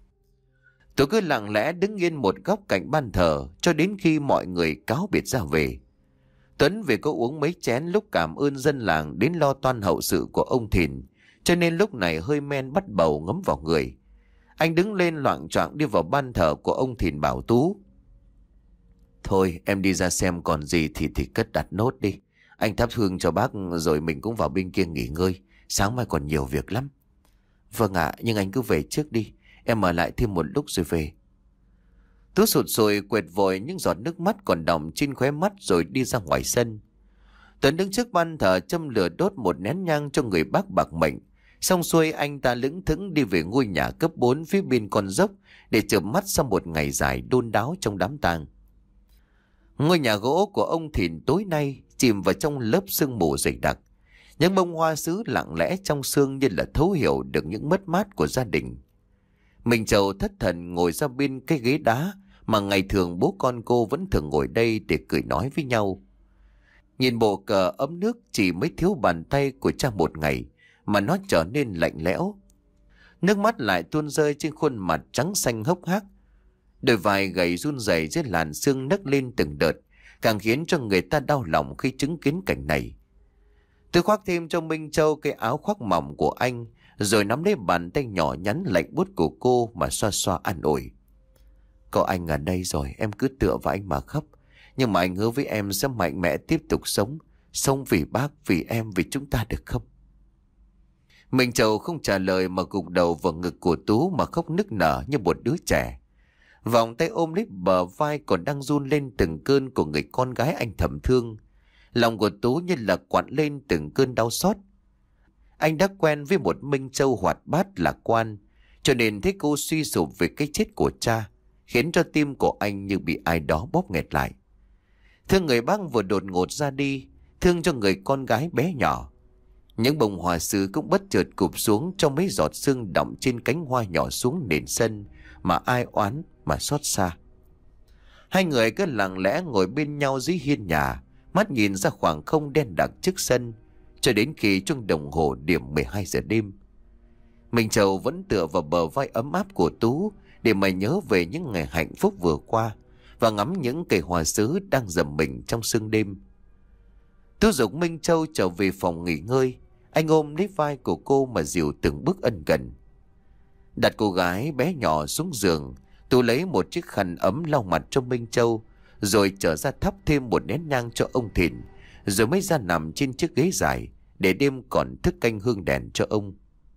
Tú cứ lặng lẽ đứng yên một góc cạnh bàn thờ cho đến khi mọi người cáo biệt ra về. Tuấn vì có uống mấy chén lúc cảm ơn dân làng đến lo toan hậu sự của ông Thìn, cho nên lúc này hơi men bắt bầu ngấm vào người. Anh đứng lên loạng choạng đi vào ban thờ của ông Thìn bảo Tú: thôi em đi ra xem còn gì thì thì cất đặt nốt đi. Anh thắp hương cho bác rồi mình cũng vào bên kia nghỉ ngơi, sáng mai còn nhiều việc lắm. Vâng ạ, nhưng anh cứ về trước đi, em ở lại thêm một lúc rồi về. Tú sụt sùi quệt vội những giọt nước mắt còn đọng trên khóe mắt rồi đi ra ngoài sân. Tuấn đứng trước ban thờ châm lửa đốt một nén nhang cho người bác bạc mệnh, Xong xuôi anh ta lững thững đi về ngôi nhà cấp bốn phía bên con dốc để chợp mắt sau một ngày dài đôn đáo trong đám tang. Ngôi nhà gỗ của ông Thìn tối nay chìm vào trong lớp sương mù dày đặc. Những bông hoa sứ lặng lẽ trong sương như là thấu hiểu được những mất mát của gia đình. Mình Trầu thất thần ngồi ra bên cái ghế đá mà ngày thường bố con cô vẫn thường ngồi đây để cười nói với nhau. Nhìn bộ cờ ấm nước chỉ mới thiếu bàn tay của cha một ngày mà nó trở nên lạnh lẽo. Nước mắt lại tuôn rơi trên khuôn mặt trắng xanh hốc hác. Đôi vai gầy run rẩy dưới làn sương nấc lên từng đợt, càng khiến cho người ta đau lòng khi chứng kiến cảnh này. Tôi khoác thêm cho Minh Châu cái áo khoác mỏng của anh, rồi nắm lấy bàn tay nhỏ nhắn lạnh buốt của cô mà xoa xoa an ủi. Có anh ở đây rồi, em cứ tựa vào anh mà khóc. Nhưng mà anh hứa với em sẽ mạnh mẽ tiếp tục sống. Sống vì bác, vì em, vì chúng ta được không? Minh Châu không trả lời mà gục đầu vào ngực của Tú mà khóc nức nở như một đứa trẻ. Vòng tay ôm lấy bờ vai còn đang run lên từng cơn của người con gái anh thầm thương. Lòng của Tú như là quặn lên từng cơn đau xót. Anh đã quen với một Minh Châu hoạt bát lạc quan, cho nên thấy cô suy sụp về cái chết của cha, khiến cho tim của anh như bị ai đó bóp nghẹt lại. Thương người bác vừa đột ngột ra đi, thương cho người con gái bé nhỏ. Những bông hoa sứ cũng bất chợt cụp xuống trong mấy giọt sương đọng trên cánh hoa nhỏ xuống nền sân mà ai oán mà xót xa. Hai người cứ lặng lẽ ngồi bên nhau dưới hiên nhà, mắt nhìn ra khoảng không đen đặc trước sân, cho đến khi chuông đồng hồ điểm mười hai giờ đêm. Minh Châu vẫn tựa vào bờ vai ấm áp của Tú để mà nhớ về những ngày hạnh phúc vừa qua và ngắm những cây hoa sứ đang rầm mình trong sương đêm. Tú giục Minh Châu trở về phòng nghỉ ngơi. Anh ôm lấy vai của cô mà dìu từng bước ân cần. Đặt cô gái bé nhỏ xuống giường, Tú lấy một chiếc khăn ấm lau mặt cho Minh Châu, rồi trở ra thắp thêm một nén nhang cho ông Thìn, rồi mới ra nằm trên chiếc ghế dài để đêm còn thức canh hương đèn cho ông.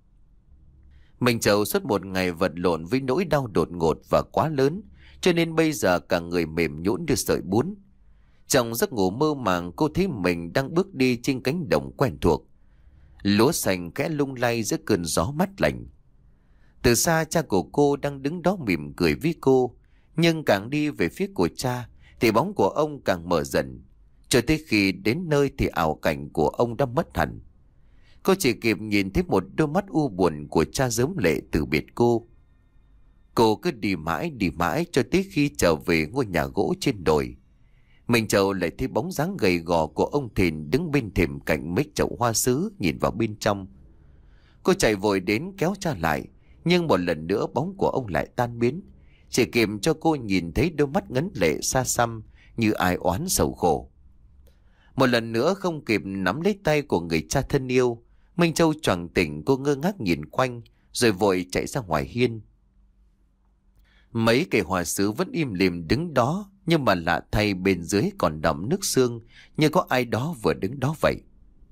Minh Châu suốt một ngày vật lộn với nỗi đau đột ngột và quá lớn, cho nên bây giờ cả người mềm nhũn như sợi bún. Trong giấc ngủ mơ màng, cô thấy mình đang bước đi trên cánh đồng quen thuộc. Lúa xanh khẽ lung lay giữa cơn gió mát lạnh. Từ xa cha của cô đang đứng đó mỉm cười với cô, nhưng càng đi về phía của cha thì bóng của ông càng mờ dần, cho tới khi đến nơi thì ảo cảnh của ông đã mất hẳn. Cô chỉ kịp nhìn thấy một đôi mắt u buồn của cha rớm lệ từ biệt cô. Cô cứ đi mãi đi mãi cho tới khi trở về ngôi nhà gỗ trên đồi. Mình Châu lại thấy bóng dáng gầy gò của ông Thìn đứng bên thềm cạnh mấy chậu hoa sứ nhìn vào bên trong. Cô chạy vội đến kéo cha lại, nhưng một lần nữa bóng của ông lại tan biến, chỉ kịp cho cô nhìn thấy đôi mắt ngấn lệ xa xăm như ai oán sầu khổ. Một lần nữa không kịp nắm lấy tay của người cha thân yêu, Minh Châu choàng tỉnh. Cô ngơ ngác nhìn quanh rồi vội chạy ra ngoài hiên. Mấy cây hoa sứ vẫn im lìm đứng đó, nhưng mà lạ thay bên dưới còn đọng nước sương, như có ai đó vừa đứng đó vậy.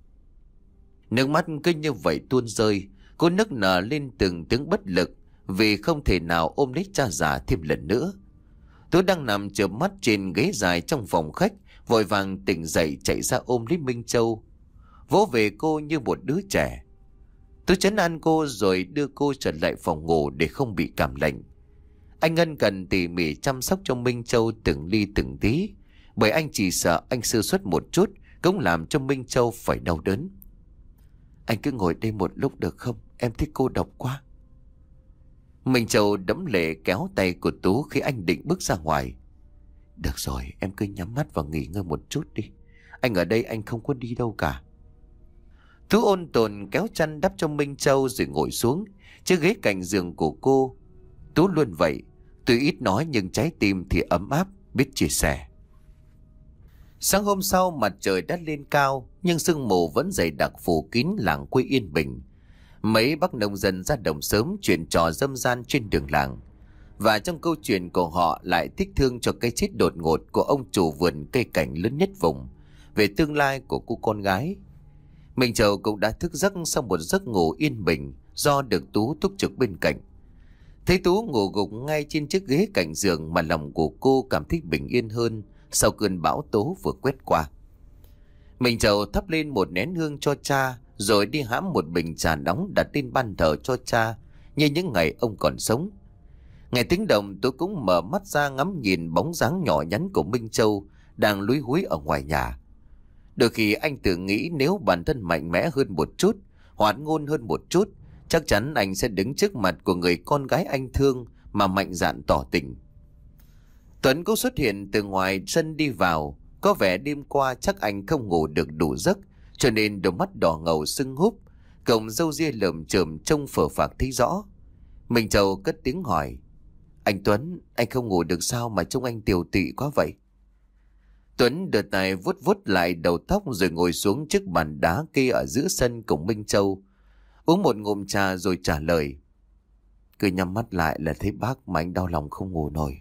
Nước mắt cứ như vậy tuôn rơi. Cô nức nở lên từng tiếng bất lực vì không thể nào ôm lấy cha già thêm lần nữa. Tôi đang nằm chợp mắt trên ghế dài trong phòng khách, vội vàng tỉnh dậy chạy ra ôm lấy Minh Châu, vỗ về cô như một đứa trẻ. Tôi trấn an cô rồi đưa cô trở lại phòng ngủ để không bị cảm lạnh. Anh ân cần tỉ mỉ chăm sóc cho Minh Châu từng ly từng tí, bởi anh chỉ sợ anh sơ suất một chút cũng làm cho Minh Châu phải đau đớn. Anh cứ ngồi đây một lúc được không? Em thích cô độc quá. Minh Châu đẫm lệ kéo tay của Tú khi anh định bước ra ngoài. Được rồi, em cứ nhắm mắt và nghỉ ngơi một chút đi. Anh ở đây, anh không có đi đâu cả. Tú ôn tồn kéo chăn đắp cho Minh Châu rồi ngồi xuống chiếc ghế cạnh giường của cô. Tú luôn vậy, tuy ít nói nhưng trái tim thì ấm áp, biết chia sẻ. Sáng hôm sau mặt trời đã lên cao, nhưng sương mù vẫn dày đặc phủ kín làng quê yên bình. Mấy bác nông dân ra đồng sớm chuyện trò dâm gian trên đường làng. Và trong câu chuyện của họ lại thích thương cho cái chết đột ngột của ông chủ vườn cây cảnh lớn nhất vùng, về tương lai của cô con gái. Minh Châu cũng đã thức giấc sau một giấc ngủ yên bình do được Tú túc trực bên cạnh. Thấy Tú ngủ gục ngay trên chiếc ghế cạnh giường mà lòng của cô cảm thấy bình yên hơn sau cơn bão tố vừa quét qua. Minh Châu thắp lên một nén hương cho cha rồi đi hãm một bình trà nóng đặt lên ban thờ cho cha như những ngày ông còn sống. Nghe tiếng động, tôi cũng mở mắt ra ngắm nhìn bóng dáng nhỏ nhắn của Minh Châu đang lúi húi ở ngoài nhà. Đôi khi anh tự nghĩ nếu bản thân mạnh mẽ hơn một chút, hoạt ngôn hơn một chút, chắc chắn anh sẽ đứng trước mặt của người con gái anh thương mà mạnh dạn tỏ tình. Tuấn cũng xuất hiện từ ngoài sân đi vào. Có vẻ đêm qua chắc anh không ngủ được đủ giấc, cho nên đôi mắt đỏ ngầu sưng húp, cộng râu ria lởm chởm trông phờ phạc thấy rõ. Minh Châu cất tiếng hỏi: Anh Tuấn, anh không ngủ được sao mà trông anh tiều tụy quá vậy? Tuấn đưa tay vuốt vuốt lại đầu tóc rồi ngồi xuống trước bàn đá kia ở giữa sân cùng Minh Châu, uống một ngụm trà rồi trả lời: Cứ nhắm mắt lại là thấy bác mà anh đau lòng không ngủ nổi.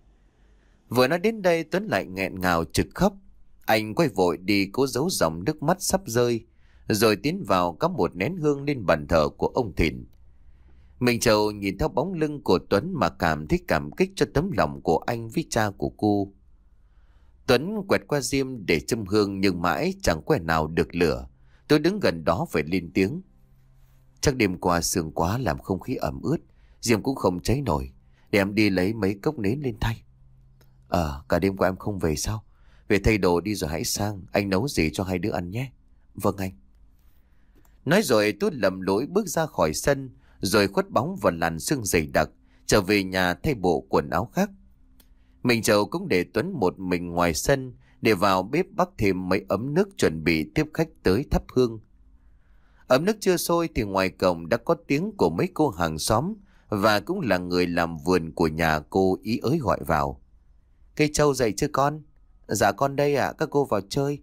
Vừa nói đến đây, Tuấn lại nghẹn ngào trực khóc. Anh quay vội đi cố giấu dòng nước mắt sắp rơi, rồi tiến vào cắm một nén hương lên bàn thờ của ông Thìn. Minh Châu nhìn theo bóng lưng của Tuấn mà cảm thấy cảm kích cho tấm lòng của anh với cha của cô. Tuấn quẹt qua diêm để châm hương nhưng mãi chẳng que nào được lửa. Tôi đứng gần đó phải lên tiếng: Chắc đêm qua sương quá làm không khí ẩm ướt, diêm cũng không cháy nổi. Để em đi lấy mấy cốc nến lên thay. Ờ, cả đêm qua em không về sao? Về thay đồ đi rồi hãy sang, anh nấu gì cho hai đứa ăn nhé. Vâng anh. Nói rồi tôi lầm lỗi bước ra khỏi sân, rồi khuất bóng vào làn sương dày đặc, trở về nhà thay bộ quần áo khác. Minh Châu cũng để Tuấn một mình ngoài sân, để vào bếp bắc thêm mấy ấm nước chuẩn bị tiếp khách tới thắp hương. Ấm nước chưa sôi thì ngoài cổng đã có tiếng của mấy cô hàng xóm, và cũng là người làm vườn của nhà cô ý ới gọi vào: Cây Châu dậy chưa con? Dạ con đây ạ, các cô vào chơi.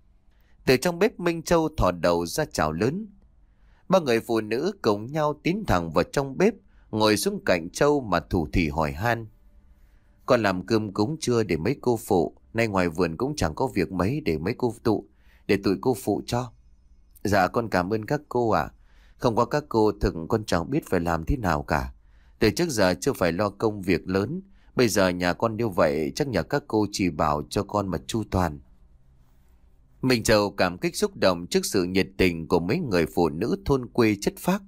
Từ trong bếp Minh Châu thò đầu ra chào lớn. Ba người phụ nữ cùng nhau tiến thẳng vào trong bếp, ngồi xuống cạnh Châu mà thủ thỉ hỏi han: Con làm cơm cúng chưa để mấy cô phụ? Nay ngoài vườn cũng chẳng có việc mấy để mấy cô tụ, để tụi cô phụ cho. Dạ con cảm ơn các cô ạ. Không có các cô thực con chẳng biết phải làm thế nào cả. Từ trước giờ chưa phải lo công việc lớn, bây giờ nhà con như vậy chắc nhờ các cô chỉ bảo cho con mà chu toàn. Minh Châu cảm kích xúc động trước sự nhiệt tình của mấy người phụ nữ thôn quê chất phác.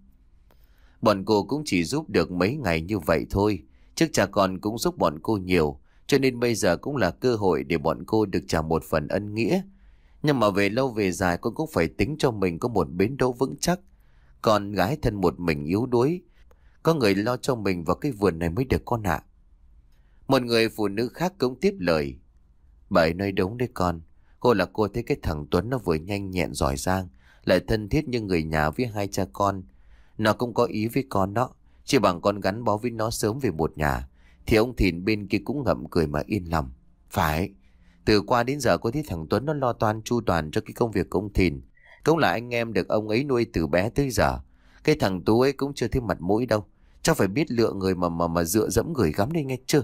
Bọn cô cũng chỉ giúp được mấy ngày như vậy thôi, trước cha con cũng giúp bọn cô nhiều, cho nên bây giờ cũng là cơ hội để bọn cô được trả một phần ân nghĩa. Nhưng mà về lâu về dài con cũng phải tính cho mình có một bến đỗ vững chắc. Con gái thân một mình yếu đuối, có người lo cho mình vào cái vườn này mới được con ạ. Một người phụ nữ khác cũng tiếp lời: Bà ấy nói đúng đấy con. Cô là cô thấy cái thằng Tuấn nó vừa nhanh nhẹn giỏi giang, lại thân thiết như người nhà với hai cha con. Nó cũng có ý với con đó, chỉ bằng con gắn bó với nó sớm về một nhà, thì ông Thìn bên kia cũng ngậm cười mà yên lòng. Phải, từ qua đến giờ cô thấy thằng Tuấn nó lo toan chu toàn cho cái công việc của ông Thìn, cũng là anh em được ông ấy nuôi từ bé tới giờ. Cái thằng Tú ấy cũng chưa thấy mặt mũi đâu, chắc phải biết lựa người mà mà mà dựa dẫm gửi gắm đi nghe chưa.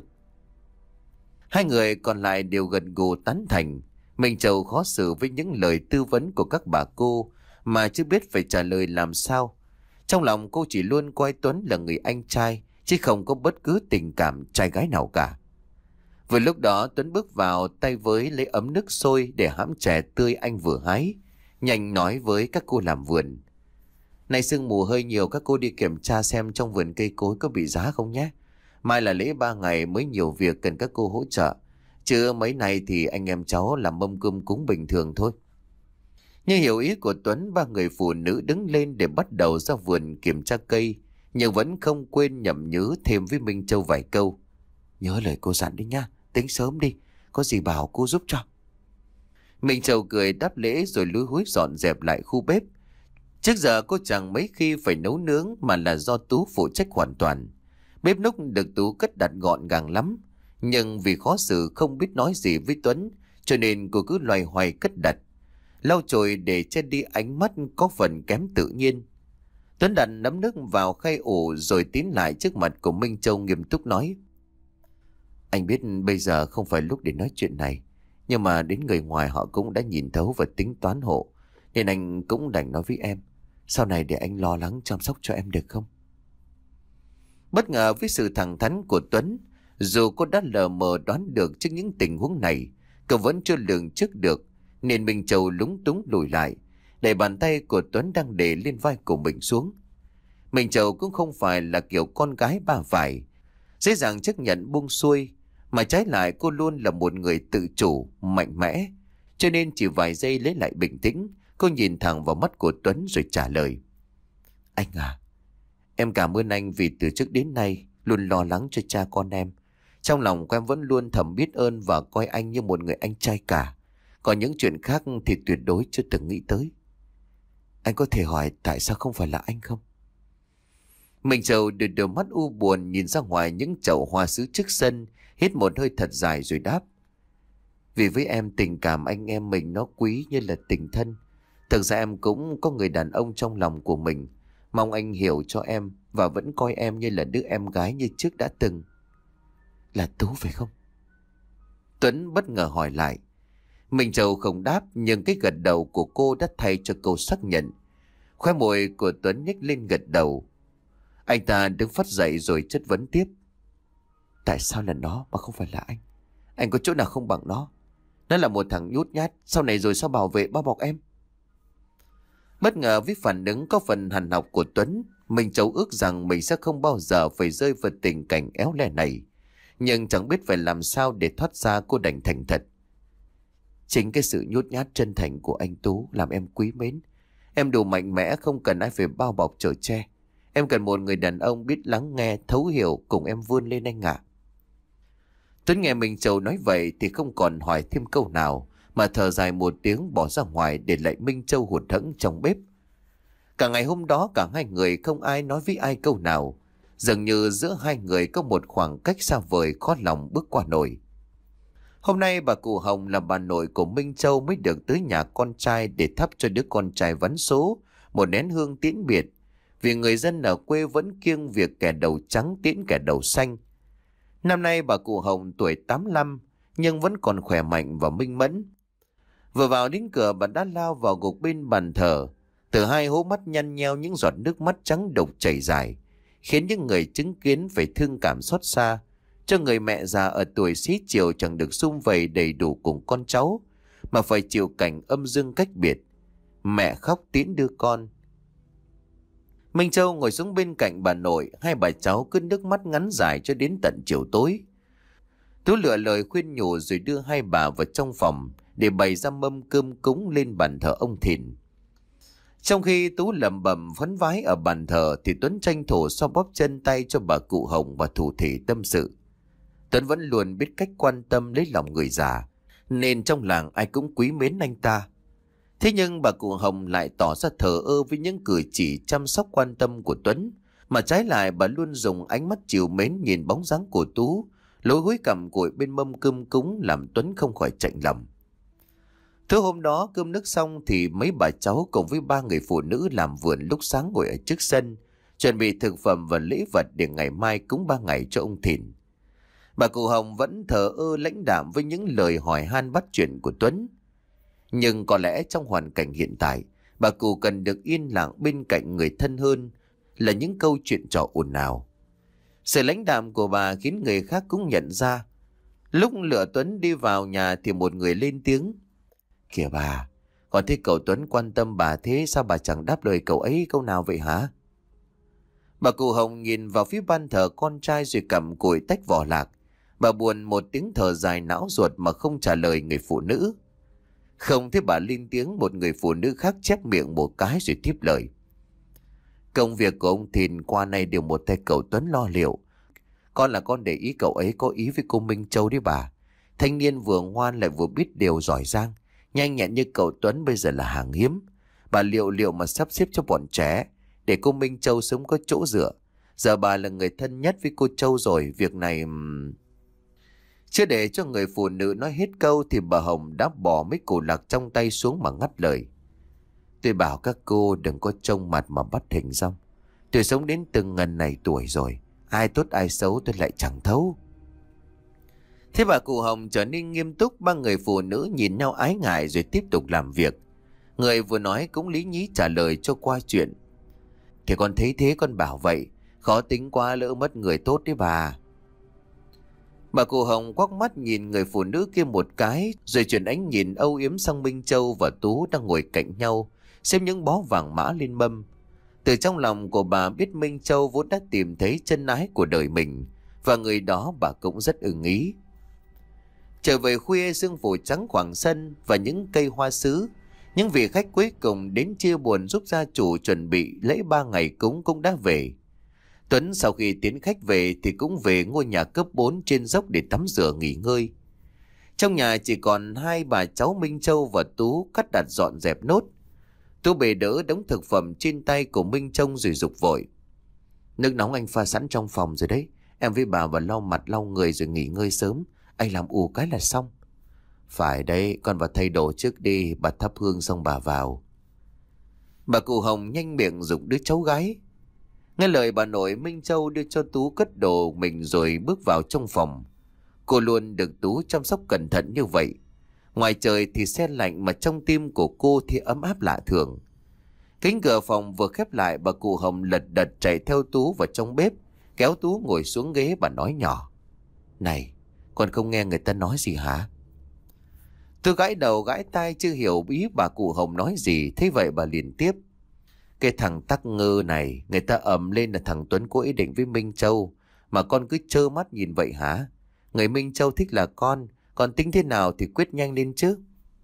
Hai người còn lại đều gật gù tán thành. Minh Châu khó xử với những lời tư vấn của các bà cô mà chưa biết phải trả lời làm sao. Trong lòng cô chỉ luôn coi Tuấn là người anh trai, chứ không có bất cứ tình cảm trai gái nào cả. Vừa lúc đó Tuấn bước vào, tay với lấy ấm nước sôi để hãm chè tươi anh vừa hái, nhanh nói với các cô làm vườn: Này sương mù hơi nhiều, các cô đi kiểm tra xem trong vườn cây cối có bị giá không nhé. Mai là lễ ba ngày mới nhiều việc cần các cô hỗ trợ, chứ mấy này thì anh em cháu làm mâm cơm cúng bình thường thôi. Như hiểu ý của Tuấn, ba người phụ nữ đứng lên để bắt đầu ra vườn kiểm tra cây, nhưng vẫn không quên nhẩm nhứ thêm với Minh Châu vài câu: Nhớ lời cô dặn đi nha, tính sớm đi, có gì bảo cô giúp cho. Minh Châu cười đáp lễ rồi lúi húi dọn dẹp lại khu bếp. Trước giờ cô chẳng mấy khi phải nấu nướng, mà là do Tú phụ trách hoàn toàn. Bếp núc được Tú cất đặt gọn gàng lắm, nhưng vì khó xử không biết nói gì với Tuấn, cho nên cô cứ loay hoay cất đặt, lau chùi để che đi ánh mắt có phần kém tự nhiên. Tuấn đặt nắm nước vào khay ủ rồi tiến lại trước mặt của Minh Châu nghiêm túc nói: Anh biết bây giờ không phải lúc để nói chuyện này, nhưng mà đến người ngoài họ cũng đã nhìn thấu và tính toán hộ, nên anh cũng đành nói với em. Sau này để anh lo lắng chăm sóc cho em được không? Bất ngờ với sự thẳng thắn của Tuấn, dù cô đã lờ mờ đoán được trước những tình huống này, cậu vẫn chưa lường trước được, nên Minh Châu lúng túng lùi lại, đẩy bàn tay của Tuấn đang để lên vai của mình xuống. Minh Châu cũng không phải là kiểu con gái ba phải, dễ dàng chấp nhận buông xuôi, mà trái lại cô luôn là một người tự chủ, mạnh mẽ. Cho nên chỉ vài giây lấy lại bình tĩnh, cô nhìn thẳng vào mắt của Tuấn rồi trả lời. Anh à, em cảm ơn anh vì từ trước đến nay luôn lo lắng cho cha con em. Trong lòng của em vẫn luôn thầm biết ơn và coi anh như một người anh trai cả. Còn những chuyện khác thì tuyệt đối chưa từng nghĩ tới. Anh có thể hỏi tại sao không phải là anh không? Minh Châu đưa đôi mắt u buồn nhìn ra ngoài những chậu hoa sứ trước sân, hít một hơi thật dài rồi đáp. Vì với em tình cảm anh em mình nó quý như là tình thân. Thực ra em cũng có người đàn ông trong lòng của mình. Mong anh hiểu cho em và vẫn coi em như là đứa em gái như trước đã từng. Là Tú phải không? Tuấn bất ngờ hỏi lại. Minh Châu không đáp, nhưng cái gật đầu của cô đã thay cho câu xác nhận. Khóe môi của Tuấn nhếch lên gật đầu. Anh ta đứng phắt dậy rồi chất vấn tiếp. Tại sao là nó mà không phải là anh? Anh có chỗ nào không bằng nó? Nó là một thằng nhút nhát, sau này rồi sao bảo vệ bao bọc em? Bất ngờ với phản ứng có phần hằn học của Tuấn, Minh Châu ước rằng mình sẽ không bao giờ phải rơi vào tình cảnh éo le này. Nhưng chẳng biết phải làm sao để thoát ra, cô đành thành thật. Chính cái sự nhút nhát chân thành của anh Tú làm em quý mến. Em đủ mạnh mẽ, không cần ai phải bao bọc chở che. Em cần một người đàn ông biết lắng nghe, thấu hiểu, cùng em vươn lên anh ạ. Tuấn nghe Minh Châu nói vậy thì không còn hỏi thêm câu nào, mà thở dài một tiếng bỏ ra ngoài để lại Minh Châu hụt hẫng trong bếp. Cả ngày hôm đó cả hai người không ai nói với ai câu nào. Dường như giữa hai người có một khoảng cách xa vời khó lòng bước qua nổi. Hôm nay bà cụ Hồng là bà nội của Minh Châu mới được tới nhà con trai để thắp cho đứa con trai vắn số một nén hương tiễn biệt. Vì người dân ở quê vẫn kiêng việc kẻ đầu trắng tiễn kẻ đầu xanh. Năm nay bà cụ Hồng tuổi tám mươi lăm nhưng vẫn còn khỏe mạnh và minh mẫn. Vừa vào đến cửa bà đã lao vào gục bên bàn thờ. Từ hai hố mắt nhăn nheo những giọt nước mắt trắng đục chảy dài, khiến những người chứng kiến phải thương cảm xót xa cho người mẹ già ở tuổi xế chiều chẳng được sum vầy đầy đủ cùng con cháu, mà phải chịu cảnh âm dương cách biệt. Mẹ khóc tiễn đưa con. Minh Châu ngồi xuống bên cạnh bà nội, hai bà cháu cứ nước mắt ngắn dài cho đến tận chiều tối. Tú lựa lời khuyên nhủ rồi đưa hai bà vào trong phòng để bày ra mâm cơm cúng lên bàn thờ ông Thìn. Trong khi Tú lẩm bẩm phấn vái ở bàn thờ thì Tuấn tranh thủ xoa bóp chân tay cho bà cụ Hồng và thủ thỉ tâm sự. Tuấn vẫn luôn biết cách quan tâm lấy lòng người già, nên trong làng ai cũng quý mến anh ta. Thế nhưng bà cụ Hồng lại tỏ ra thờ ơ với những cử chỉ chăm sóc quan tâm của Tuấn, mà trái lại bà luôn dùng ánh mắt trìu mến nhìn bóng dáng của Tú, lối húi cằm cụi bên mâm cơm cúng làm Tuấn không khỏi chạnh lòng. Thứ hôm đó cơm nước xong thì mấy bà cháu cùng với ba người phụ nữ làm vườn lúc sáng ngồi ở trước sân, chuẩn bị thực phẩm và lễ vật để ngày mai cúng ba ngày cho ông Thìn. Bà cụ Hồng vẫn thờ ơ lãnh đạm với những lời hỏi han bắt chuyện của Tuấn. Nhưng có lẽ trong hoàn cảnh hiện tại, bà cụ cần được yên lặng bên cạnh người thân hơn là những câu chuyện trò ồn ào. Sự lãnh đạm của bà khiến người khác cũng nhận ra. Lúc Lựa Tuấn đi vào nhà thì một người lên tiếng. Kìa bà, còn thấy cậu Tuấn quan tâm bà thế, sao bà chẳng đáp lời cậu ấy câu nào vậy hả? Bà cụ Hồng nhìn vào phía ban thờ con trai rồi cầm cùi tách vỏ lạc. Bà buồn một tiếng thở dài não ruột mà không trả lời người phụ nữ. Không thấy bà lên tiếng, một người phụ nữ khác chép miệng một cái rồi tiếp lời. Công việc của ông Thìn qua nay đều một tay cậu Tuấn lo liệu. Con là con để ý cậu ấy có ý với cô Minh Châu đấy bà. Thanh niên vừa ngoan lại vừa biết điều giỏi giang, nhanh nhẹn như cậu Tuấn bây giờ là hàng hiếm. Bà liệu liệu mà sắp xếp cho bọn trẻ để cô Minh Châu sớm có chỗ dựa. Giờ bà là người thân nhất với cô Châu rồi, việc này... Chưa để cho người phụ nữ nói hết câu thì bà Hồng đã bỏ mấy củ lạc trong tay xuống mà ngắt lời. Tôi bảo các cô đừng có trông mặt mà bắt hình dong. Tôi sống đến từng ngần này tuổi rồi, ai tốt ai xấu tôi lại chẳng thấu. Thế bà cụ Hồng trở nên nghiêm túc, ba người phụ nữ nhìn nhau ái ngại rồi tiếp tục làm việc. Người vừa nói cũng lý nhí trả lời cho qua chuyện. Thì con thấy thế con bảo vậy, khó tính quá lỡ mất người tốt đấy bà. Bà cụ Hồng quắc mắt nhìn người phụ nữ kia một cái, rồi chuyển ánh nhìn âu yếm sang Minh Châu và Tú đang ngồi cạnh nhau, xếp những bó vàng mã lên mâm. Từ trong lòng của bà biết Minh Châu vốn đã tìm thấy chân ái của đời mình, và người đó bà cũng rất ưng ý. Trở về khuya, sương phủ trắng khoảng sân và những cây hoa sứ. Những vị khách cuối cùng đến chia buồn giúp gia chủ chuẩn bị lễ ba ngày cúng cũng đã về. Tuấn sau khi tiến khách về thì cũng về ngôi nhà cấp bốn trên dốc để tắm rửa nghỉ ngơi. Trong nhà chỉ còn hai bà cháu Minh Châu và Tú cắt đặt dọn dẹp nốt. Tú bề đỡ đống thực phẩm trên tay của Minh Châu rồi dục vội. Nước nóng anh pha sẵn trong phòng rồi đấy. Em với bà vào lau mặt lau người rồi nghỉ ngơi sớm. Anh làm ù cái là xong. Phải đấy, con vào thay đồ trước đi, bà thắp hương xong bà vào. Bà cụ Hồng nhanh miệng giục đứa cháu gái. Nghe lời bà nội, Minh Châu đưa cho Tú cất đồ mình rồi bước vào trong phòng. Cô luôn được Tú chăm sóc cẩn thận như vậy. Ngoài trời thì se lạnh mà trong tim của cô thì ấm áp lạ thường. Cánh cửa phòng vừa khép lại, bà cụ Hồng lật đật chạy theo Tú vào trong bếp, kéo Tú ngồi xuống ghế. Bà nói nhỏ: Này, con không nghe người ta nói gì hả? Tôi gãi đầu gãi tai chưa hiểu ý bà cụ Hồng nói gì. Thế vậy bà liền tiếp: Cái thằng tắc ngơ này, người ta ầm lên là thằng Tuấn có ý định với Minh Châu, mà con cứ trơ mắt nhìn vậy hả? Người Minh Châu thích là con, con tính thế nào thì quyết nhanh lên chứ.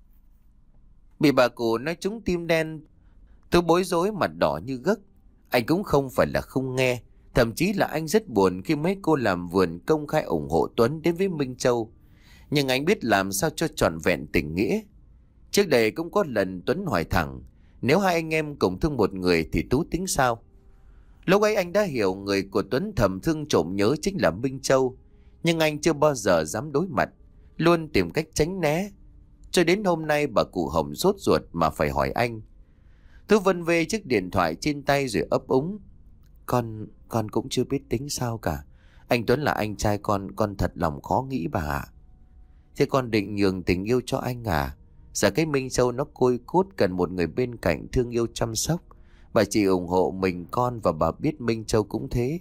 Bị bà cụ nói trúng tim đen, tôi bối rối mặt đỏ như gấc. Anh cũng không phải là không nghe, thậm chí là anh rất buồn khi mấy cô làm vườn công khai ủng hộ Tuấn đến với Minh Châu. Nhưng anh biết làm sao cho trọn vẹn tình nghĩa. Trước đây cũng có lần Tuấn hỏi thẳng, nếu hai anh em cùng thương một người thì Tú tính sao? Lúc ấy anh đã hiểu người của Tuấn thầm thương trộm nhớ chính là Minh Châu, nhưng anh chưa bao giờ dám đối mặt, luôn tìm cách tránh né. Cho đến hôm nay bà cụ Hồng sốt ruột mà phải hỏi anh. Tú vân vê chiếc điện thoại trên tay rồi ấp úng: Con, con cũng chưa biết tính sao cả. Anh Tuấn là anh trai con, con thật lòng khó nghĩ bà ạ. Thế con định nhường tình yêu cho anh à? Giờ cái Minh Châu nó côi cút cần một người bên cạnh thương yêu chăm sóc. Bà chỉ ủng hộ mình con, và bà biết Minh Châu cũng thế.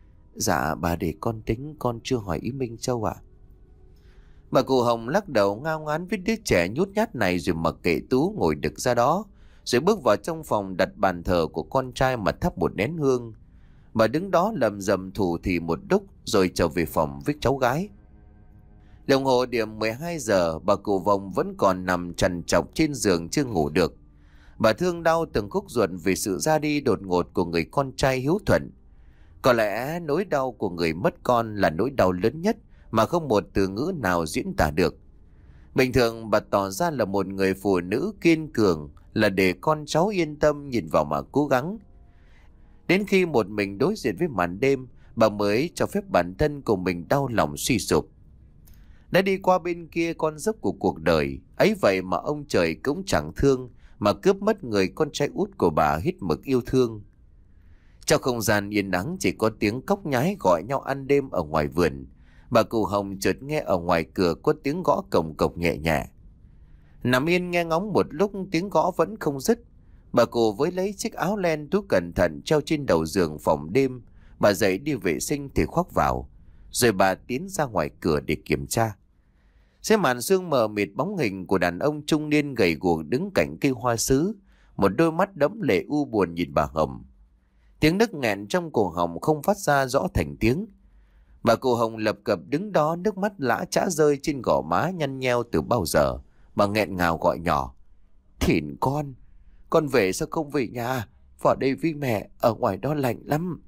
Dạ bà để con tính, con chưa hỏi ý Minh Châu ạ. Bà cụ Hồng lắc đầu ngao ngán với đứa trẻ nhút nhát này rồi mặc kệ Tú ngồi đực ra đó, rồi bước vào trong phòng đặt bàn thờ của con trai mà thắp một nén hương. Bà đứng đó lầm rầm thủ thì một lúc rồi trở về phòng với cháu gái. Đồng hồ điểm mười hai giờ, bà cụ Vòng vẫn còn nằm trằn trọc trên giường chưa ngủ được. Bà thương đau từng khúc ruột vì sự ra đi đột ngột của người con trai hiếu thuận. Có lẽ nỗi đau của người mất con là nỗi đau lớn nhất mà không một từ ngữ nào diễn tả được. Bình thường bà tỏ ra là một người phụ nữ kiên cường, là để con cháu yên tâm nhìn vào mà cố gắng. Đến khi một mình đối diện với màn đêm, bà mới cho phép bản thân của mình đau lòng suy sụp. Đã đi qua bên kia con dốc của cuộc đời, ấy vậy mà ông trời cũng chẳng thương mà cướp mất người con trai út của bà hết mực yêu thương. Trong không gian yên ắng chỉ có tiếng cóc nhái gọi nhau ăn đêm ở ngoài vườn. Bà cụ Hồng chợt nghe ở ngoài cửa có tiếng gõ cồng cộc nhẹ nhẹ. Nằm yên nghe ngóng một lúc tiếng gõ vẫn không dứt. Bà cụ với lấy chiếc áo len Tú cẩn thận treo trên đầu giường phòng đêm. Bà dậy đi vệ sinh thì khoác vào, rồi bà tiến ra ngoài cửa để kiểm tra. Dưới màn sương mờ mịt, bóng hình của đàn ông trung niên gầy guộc đứng cạnh cây hoa sứ, một đôi mắt đẫm lệ u buồn nhìn bà Hồng. Tiếng nức nghẹn trong cổ họng không phát ra rõ thành tiếng. Bà cụ Hồng lập cập đứng đó, nước mắt lã chã rơi trên gò má nhăn nheo từ bao giờ. Bà nghẹn ngào gọi nhỏ: Thìn con, con về sao không về nhà? Vào đây với mẹ, ở ngoài đó lạnh lắm.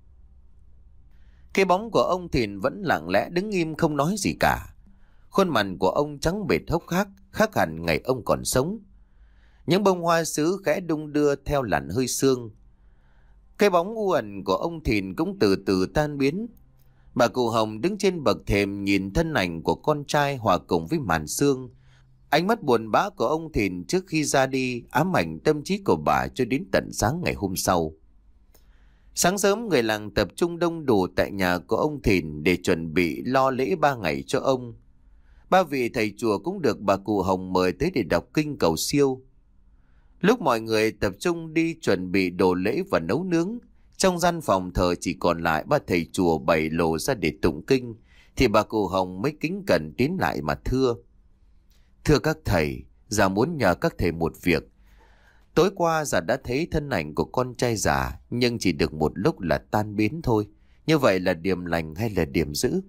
Cái bóng của ông Thìn vẫn lặng lẽ đứng im không nói gì cả. Khuôn mặt của ông trắng bệch hốc hác, khác hẳn ngày ông còn sống. Những bông hoa sứ khẽ đung đưa theo làn hơi sương. Cái bóng u ẩn của ông Thìn cũng từ từ tan biến. Bà cụ Hồng đứng trên bậc thềm nhìn thân ảnh của con trai hòa cùng với màn sương. Ánh mắt buồn bã của ông Thìn trước khi ra đi ám ảnh tâm trí của bà cho đến tận sáng ngày hôm sau. Sáng sớm người làng tập trung đông đủ tại nhà của ông Thìn để chuẩn bị lo lễ ba ngày cho ông. Ba vị thầy chùa cũng được bà cụ Hồng mời tới để đọc kinh cầu siêu. Lúc mọi người tập trung đi chuẩn bị đồ lễ và nấu nướng, trong gian phòng thờ chỉ còn lại ba thầy chùa bày lồ ra để tụng kinh, thì bà cụ Hồng mới kính cẩn tiến lại mà thưa: Thưa các thầy, già muốn nhờ các thầy một việc. Tối qua già đã thấy thân ảnh của con trai già, nhưng chỉ được một lúc là tan biến thôi. Như vậy là điểm lành hay là điểm dữ?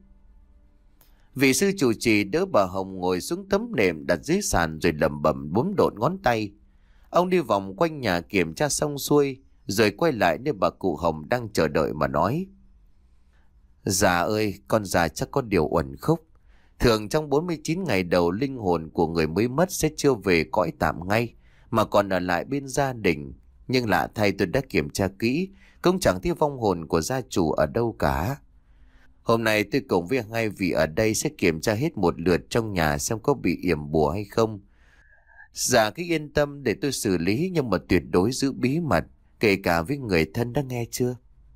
Vị sư chủ trì đỡ bà Hồng ngồi xuống tấm nệm đặt dưới sàn rồi lẩm bẩm bấm độn ngón tay. Ông đi vòng quanh nhà kiểm tra xong xuôi, rồi quay lại nơi bà cụ Hồng đang chờ đợi mà nói. Già ơi, con già chắc có điều uẩn khúc. Thường trong bốn mươi chín ngày đầu, linh hồn của người mới mất sẽ chưa về cõi tạm ngay, mà còn ở lại bên gia đình. Nhưng lạ thay, tôi đã kiểm tra kỹ, cũng chẳng thấy vong hồn của gia chủ ở đâu cả. Hôm nay tôi cùng với hai vị ở đây sẽ kiểm tra hết một lượt trong nhà xem có bị yểm bùa hay không. Dạ cứ yên tâm để tôi xử lý, nhưng mà tuyệt đối giữ bí mật, kể cả với người thân, đã nghe chưa?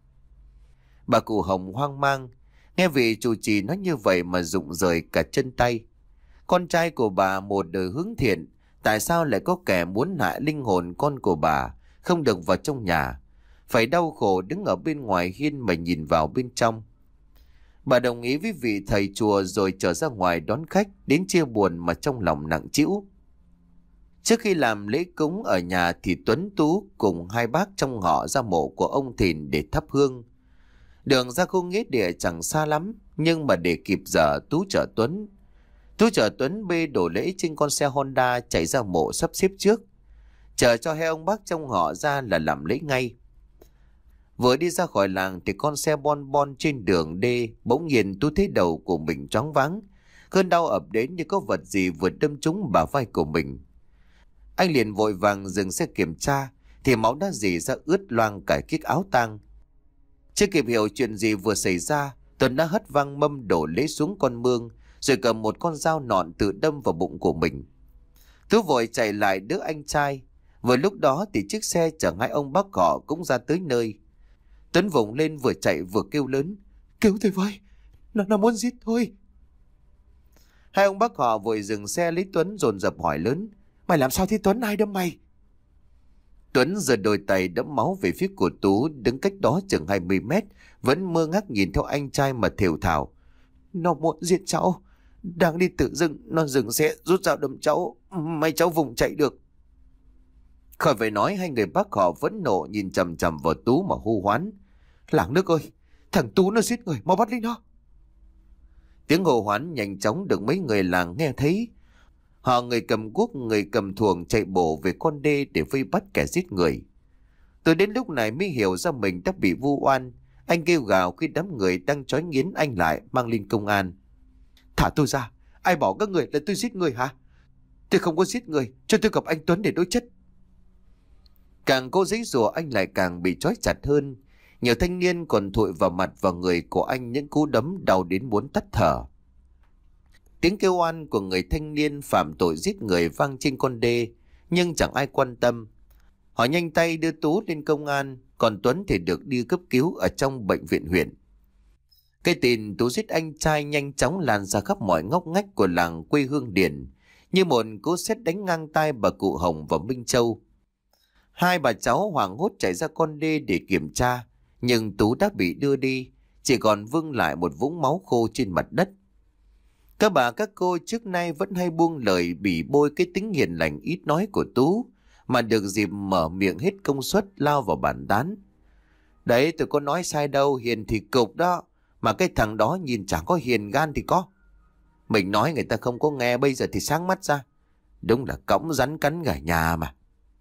Bà cụ Hồng hoang mang, nghe vị chủ trì nói như vậy mà rụng rời cả chân tay. Con trai của bà một đời hướng thiện, tại sao lại có kẻ muốn hại linh hồn con của bà, không được vào trong nhà, phải đau khổ đứng ở bên ngoài hiên mà nhìn vào bên trong. Bà đồng ý với vị thầy chùa rồi trở ra ngoài đón khách đến chia buồn mà trong lòng nặng trĩu. Trước khi làm lễ cúng ở nhà thì Tuấn, Tú cùng hai bác trong họ ra mộ của ông Thìn để thắp hương. Đường ra khu nghĩa địa chẳng xa lắm, nhưng mà để kịp giờ Tú chở Tuấn. Tú chở Tuấn bê đồ lễ trên con xe Honda chạy ra mộ sắp xếp trước, chờ cho hai ông bác trong họ ra là làm lễ ngay. Vừa đi ra khỏi làng thì con xe bon bon trên đường đê, bỗng nhiên Tú thấy đầu của mình choáng váng. Cơn đau ập đến như có vật gì vừa đâm trúng bả vai của mình. Anh liền vội vàng dừng xe kiểm tra thì máu đã rỉ ra ướt loang cả chiếc áo tang. Chưa kịp hiểu chuyện gì vừa xảy ra, Tuấn đã hất văng mâm đổ lễ xuống con mương, rồi cầm một con dao nhọn tự đâm vào bụng của mình. Tú vội chạy lại đỡ anh trai. Vừa lúc đó thì chiếc xe chở hai ông bác họ cũng ra tới nơi. Tuấn vùng lên vừa chạy vừa kêu lớn: Cứu tôi với, nó, nó muốn giết tôi. Hai ông bác họ vội dừng xe lấy Tuấn dồn dập hỏi lớn: Mày làm sao thế Tuấn, ai đâm mày? Tuấn giơ đôi tay đẫm máu về phía của Tú đứng cách đó chừng hai mươi mét, vẫn mơ ngác nhìn theo anh trai mà thều thào: Nó muốn giết cháu, đang đi tự dưng nó dừng xe rút dao đâm cháu, may cháu vùng chạy được. Khỏi phải nói, hai người bác họ vẫn nộ nhìn chằm chằm vào Tú mà hô hoán: Làng nước ơi, thằng Tú nó giết người, mau bắt lấy nó. Tiếng hô hoán nhanh chóng được mấy người làng nghe thấy. Họ người cầm guốc, người cầm thuồng chạy bộ về con đê để vây bắt kẻ giết người. Tôi đến lúc này mới hiểu ra mình đã bị vu oan. Anh kêu gào khi đám người đang trói nghiến anh lại, mang lên công an. Thả tôi ra, ai bảo các người là tôi giết người hả? Tôi không có giết người, cho tôi gặp anh Tuấn để đối chất. Càng cố giãy giụa anh lại càng bị trói chặt hơn. Nhiều thanh niên còn thụi vào mặt và người của anh những cú đấm đau đến muốn tắt thở. Tiếng kêu oan của người thanh niên phạm tội giết người vang trên con đê, nhưng chẳng ai quan tâm. Họ nhanh tay đưa Tú lên công an, còn Tuấn thì được đi cấp cứu ở trong bệnh viện huyện. Cái tin Tú giết anh trai nhanh chóng lan ra khắp mọi ngóc ngách của làng quê hương Điền, như một cú sét đánh ngang tai bà cụ Hồng và Minh Châu. Hai bà cháu hoảng hốt chạy ra con đê để kiểm tra, nhưng Tú đã bị đưa đi, chỉ còn vương lại một vũng máu khô trên mặt đất. Các bà các cô trước nay vẫn hay buông lời bỉ bôi cái tính hiền lành ít nói của Tú, mà được dịp mở miệng hết công suất lao vào bàn tán. Đấy, tôi có nói sai đâu, hiền thì cục đó, mà cái thằng đó nhìn chẳng có hiền gan thì có. Mình nói người ta không có nghe, bây giờ thì sáng mắt ra. Đúng là cõng rắn cắn gà nhà mà.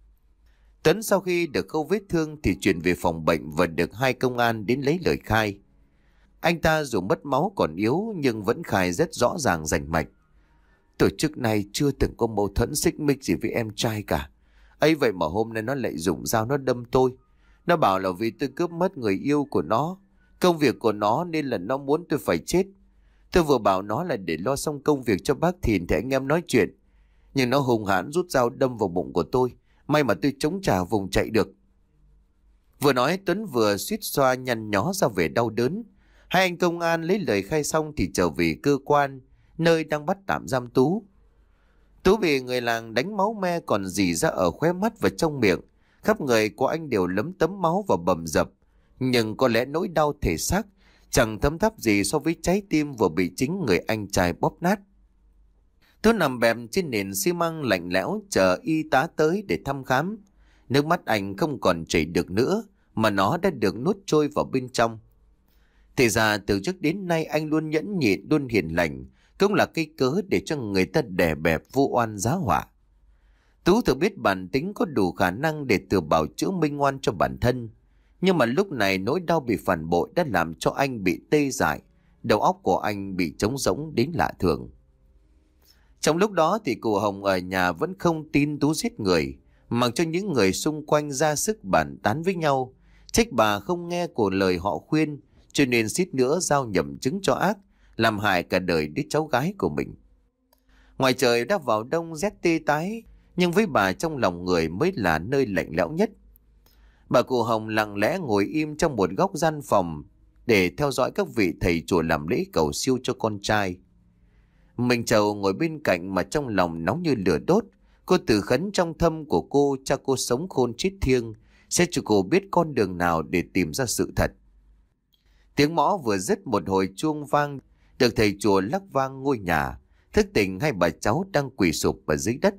Tuấn sau khi được khâu vết thương thì chuyển về phòng bệnh và được hai công an đến lấy lời khai. Anh ta dù mất máu còn yếu nhưng vẫn khai rất rõ ràng rành mạch. Từ trước nay chưa từng có mâu thuẫn xích mích gì với em trai cả. Ấy vậy mà hôm nay nó lại dùng dao nó đâm tôi. Nó bảo là vì tôi cướp mất người yêu của nó, công việc của nó, nên là nó muốn tôi phải chết. Tôi vừa bảo nó là để lo xong công việc cho bác Thìn thì anh em nói chuyện, nhưng nó hùng hãn rút dao đâm vào bụng của tôi. May mà tôi chống trả vùng chạy được. Vừa nói Tuấn vừa suýt xoa nhăn nhó ra vẻ đau đớn. Hai anh công an lấy lời khai xong thì trở về cơ quan, nơi đang bắt tạm giam Tú. Tú bị người làng đánh máu me còn rỉ ra ở khóe mắt và trong miệng. Khắp người của anh đều lấm tấm máu và bầm dập. Nhưng có lẽ nỗi đau thể xác chẳng thấm tháp gì so với trái tim vừa bị chính người anh trai bóp nát. Tú nằm bẹp trên nền xi măng lạnh lẽo chờ y tá tới để thăm khám. Nước mắt anh không còn chảy được nữa, mà nó đã được nuốt trôi vào bên trong. Thì ra từ trước đến nay anh luôn nhẫn nhịn, luôn hiền lành, cũng là cái cớ để cho người ta đè bẹp vu oan giá họa. Tú tự biết bản tính có đủ khả năng để tự bảo chữa minh oan cho bản thân. Nhưng mà lúc này nỗi đau bị phản bội đã làm cho anh bị tê dại, đầu óc của anh bị trống rỗng đến lạ thường. Trong lúc đó thì cụ Hồng ở nhà vẫn không tin Tú giết người, mặc cho những người xung quanh ra sức bàn tán với nhau, trách bà không nghe của lời họ khuyên, cho nên suýt nữa giao nhầm chứng cho ác, làm hại cả đời đứa cháu gái của mình. Ngoài trời đã vào đông rét tê tái, nhưng với bà trong lòng người mới là nơi lạnh lẽo nhất. Bà cụ Hồng lặng lẽ ngồi im trong một góc gian phòng để theo dõi các vị thầy chùa làm lễ cầu siêu cho con trai. Minh Châu ngồi bên cạnh mà trong lòng nóng như lửa đốt. Cô tự khấn trong thâm của cô cha cô sống khôn chết thiêng, sẽ cho cô biết con đường nào để tìm ra sự thật. Tiếng mõ vừa dứt, một hồi chuông vang, được thầy chùa lắc vang ngôi nhà, thức tỉnh hai bà cháu đang quỳ sụp ở dưới đất.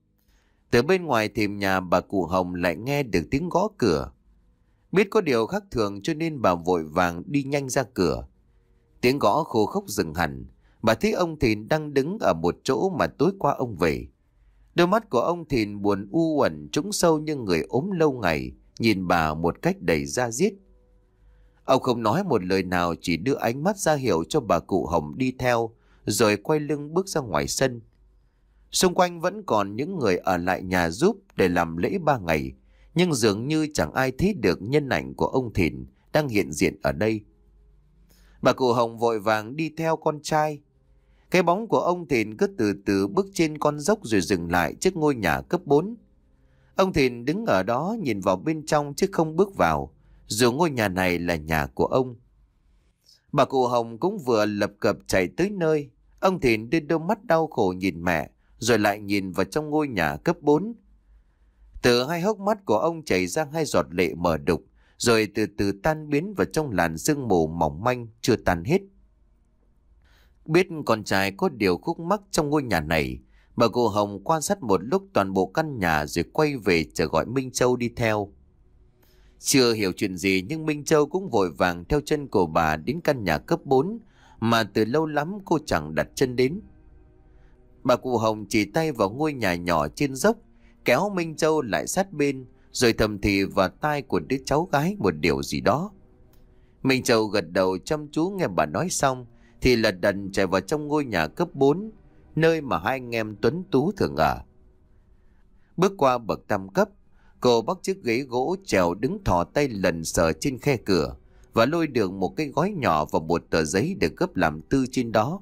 Từ bên ngoài thềm nhà, bà cụ Hồng lại nghe được tiếng gõ cửa. Biết có điều khác thường cho nên bà vội vàng đi nhanh ra cửa. Tiếng gõ khô khốc dừng hẳn. Bà thấy ông Thìn đang đứng ở một chỗ mà tối qua ông về. Đôi mắt của ông Thìn buồn u uẩn, trũng sâu như người ốm lâu ngày, nhìn bà một cách đầy da diết. Ông không nói một lời nào, chỉ đưa ánh mắt ra hiệu cho bà cụ Hồng đi theo, rồi quay lưng bước ra ngoài sân. Xung quanh vẫn còn những người ở lại nhà giúp để làm lễ ba ngày, nhưng dường như chẳng ai thấy được nhân ảnh của ông Thìn đang hiện diện ở đây. Bà cụ Hồng vội vàng đi theo con trai. Cái bóng của ông Thìn cứ từ từ bước trên con dốc rồi dừng lại trước ngôi nhà cấp bốn. Ông Thìn đứng ở đó nhìn vào bên trong chứ không bước vào, dù ngôi nhà này là nhà của ông. Bà cụ Hồng cũng vừa lập cập chạy tới nơi. Ông Thìn đưa đôi mắt đau khổ nhìn mẹ, rồi lại nhìn vào trong ngôi nhà cấp bốn. Từ hai hốc mắt của ông chảy ra hai giọt lệ mờ đục, rồi từ từ tan biến vào trong làn sương mù mỏng manh chưa tan hết. Biết con trai có điều khúc mắc trong ngôi nhà này, bà cụ Hồng quan sát một lúc toàn bộ căn nhà rồi quay về chờ gọi Minh Châu đi theo. Chưa hiểu chuyện gì nhưng Minh Châu cũng vội vàng theo chân của bà đến căn nhà cấp bốn mà từ lâu lắm cô chẳng đặt chân đến. Bà cụ Hồng chỉ tay vào ngôi nhà nhỏ trên dốc, kéo Minh Châu lại sát bên, rồi thầm thì vào tai của đứa cháu gái một điều gì đó. Minh Châu gật đầu chăm chú nghe bà nói xong, thì lật đật chạy vào trong ngôi nhà cấp bốn, nơi mà hai anh em Tuấn Tú thường ở. Bước qua bậc tam cấp, cô bắt chiếc ghế gỗ trèo đứng thò tay lần sờ trên khe cửa và lôi được một cái gói nhỏ và một tờ giấy được gấp làm tư trên đó.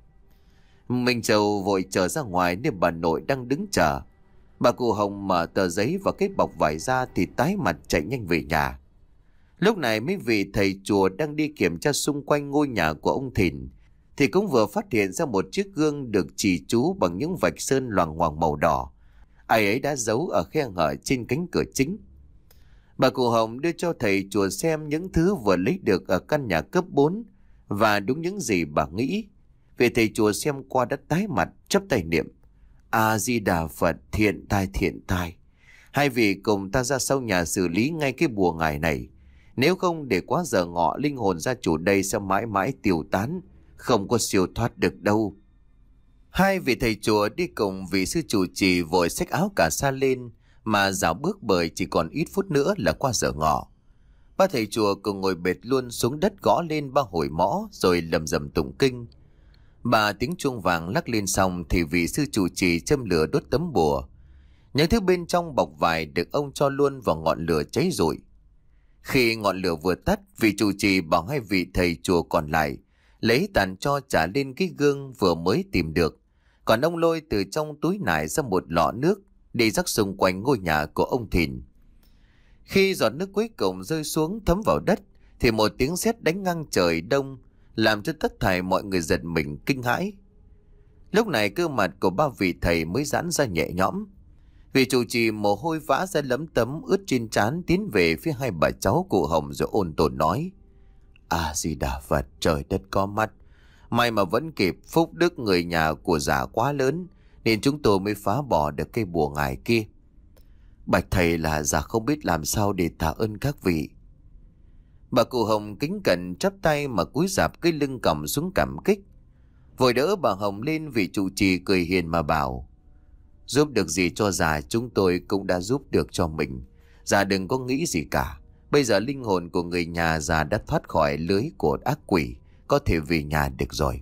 Minh Châu vội trở ra ngoài nên bà nội đang đứng chờ. Bà cụ Hồng mở tờ giấy và cái bọc vải ra thì tái mặt chạy nhanh về nhà. Lúc này mấy vị thầy chùa đang đi kiểm tra xung quanh ngôi nhà của ông Thìn thì cũng vừa phát hiện ra một chiếc gương được chỉ chú bằng những vạch sơn loằng ngoằng màu đỏ. Ai ấy đã giấu ở khe hở trên cánh cửa chính. Bà cụ Hồng đưa cho thầy chùa xem những thứ vừa lấy được ở căn nhà cấp bốn, và đúng những gì bà nghĩ. Vị thầy chùa xem qua đã tái mặt, chắp tay niệm: A Di Đà Phật, thiện tai thiện tai. Hai vị cùng ta ra sau nhà xử lý ngay cái bùa ngải này. Nếu không để quá giờ ngọ, linh hồn gia chủ đây sẽ mãi mãi tiêu tán, không có siêu thoát được đâu. Hai vị thầy chùa đi cùng vị sư chủ trì vội xách áo cà sa lên mà dạo bước, bởi chỉ còn ít phút nữa là qua giờ ngọ. Ba thầy chùa cùng ngồi bệt luôn xuống đất gõ lên ba hồi mõ rồi lầm rầm tụng kinh. Ba tiếng chuông vàng lắc lên xong thì vị sư chủ trì châm lửa đốt tấm bùa. Những thứ bên trong bọc vải được ông cho luôn vào ngọn lửa cháy rụi. Khi ngọn lửa vừa tắt, vị chủ trì bảo hai vị thầy chùa còn lại lấy tàn tro trả lên cái gương vừa mới tìm được. Còn ông lôi từ trong túi nải ra một lọ nước đi rắc xung quanh ngôi nhà của ông Thìn. Khi giọt nước cuối cùng rơi xuống thấm vào đất thì một tiếng sét đánh ngang trời đông làm cho tất thảy mọi người giật mình kinh hãi. Lúc này cơ mặt của ba vị thầy mới giãn ra nhẹ nhõm. Vị chủ trì mồ hôi vã ra lấm tấm ướt trên trán tiến về phía hai bà cháu cụ Hồng rồi ôn tồn nói: A Di Đà Phật, trời đất có mắt, may mà vẫn kịp, phúc đức người nhà của già quá lớn nên chúng tôi mới phá bỏ được cây bùa ngải kia. Bạch thầy là già không biết làm sao để tạ ơn các vị. Bà cụ Hồng kính cẩn chắp tay mà cúi rạp cái lưng còng xuống cảm kích. Vội đỡ bà Hồng lên, vị trụ trì cười hiền mà bảo: giúp được gì cho già chúng tôi cũng đã giúp được cho mình. Già đừng có nghĩ gì cả. Bây giờ linh hồn của người nhà già đã thoát khỏi lưới của ác quỷ, có thể về nhà được rồi.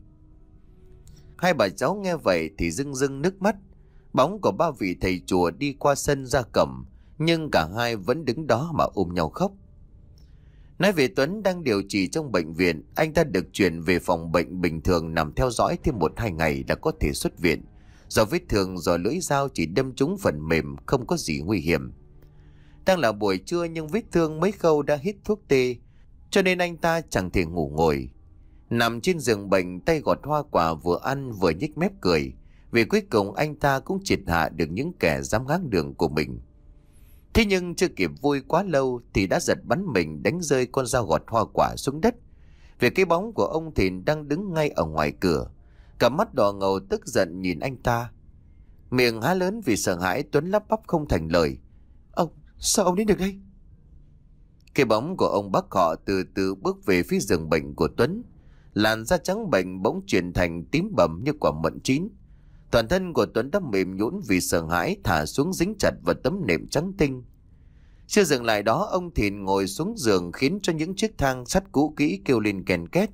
Hai bà cháu nghe vậy thì rưng rưng nước mắt. Bóng của ba vị thầy chùa đi qua sân ra cổng, nhưng cả hai vẫn đứng đó mà ôm nhau khóc. Nói về Tuấn đang điều trị trong bệnh viện, anh ta được chuyển về phòng bệnh bình thường nằm theo dõi thêm một hai ngày đã có thể xuất viện. Do vết thương do lưỡi dao chỉ đâm trúng phần mềm, không có gì nguy hiểm. Đang là buổi trưa nhưng vết thương mấy khâu đã hít thuốc tê, cho nên anh ta chẳng thể ngủ ngồi. Nằm trên giường bệnh, tay gọt hoa quả vừa ăn vừa nhếch mép cười, vì cuối cùng anh ta cũng triệt hạ được những kẻ dám ngáng đường của mình. Thế nhưng chưa kịp vui quá lâu thì đã giật bắn mình đánh rơi con dao gọt hoa quả xuống đất. Vì cái bóng của ông Thìn đang đứng ngay ở ngoài cửa, cả mắt đỏ ngầu tức giận nhìn anh ta. Miệng há lớn vì sợ hãi, Tuấn lắp bắp không thành lời: Ông, sao ông đến được đây? Cái bóng của ông bác họ từ từ bước về phía giường bệnh của Tuấn. Làn da trắng bệnh bỗng chuyển thành tím bầm như quả mận chín. Toàn thân của Tuấn đã mềm nhũn vì sợ hãi, thả xuống dính chặt vào tấm nệm trắng tinh. Chưa dừng lại đó, ông Thìn ngồi xuống giường khiến cho những chiếc thang sắt cũ kỹ kêu lên kèn két.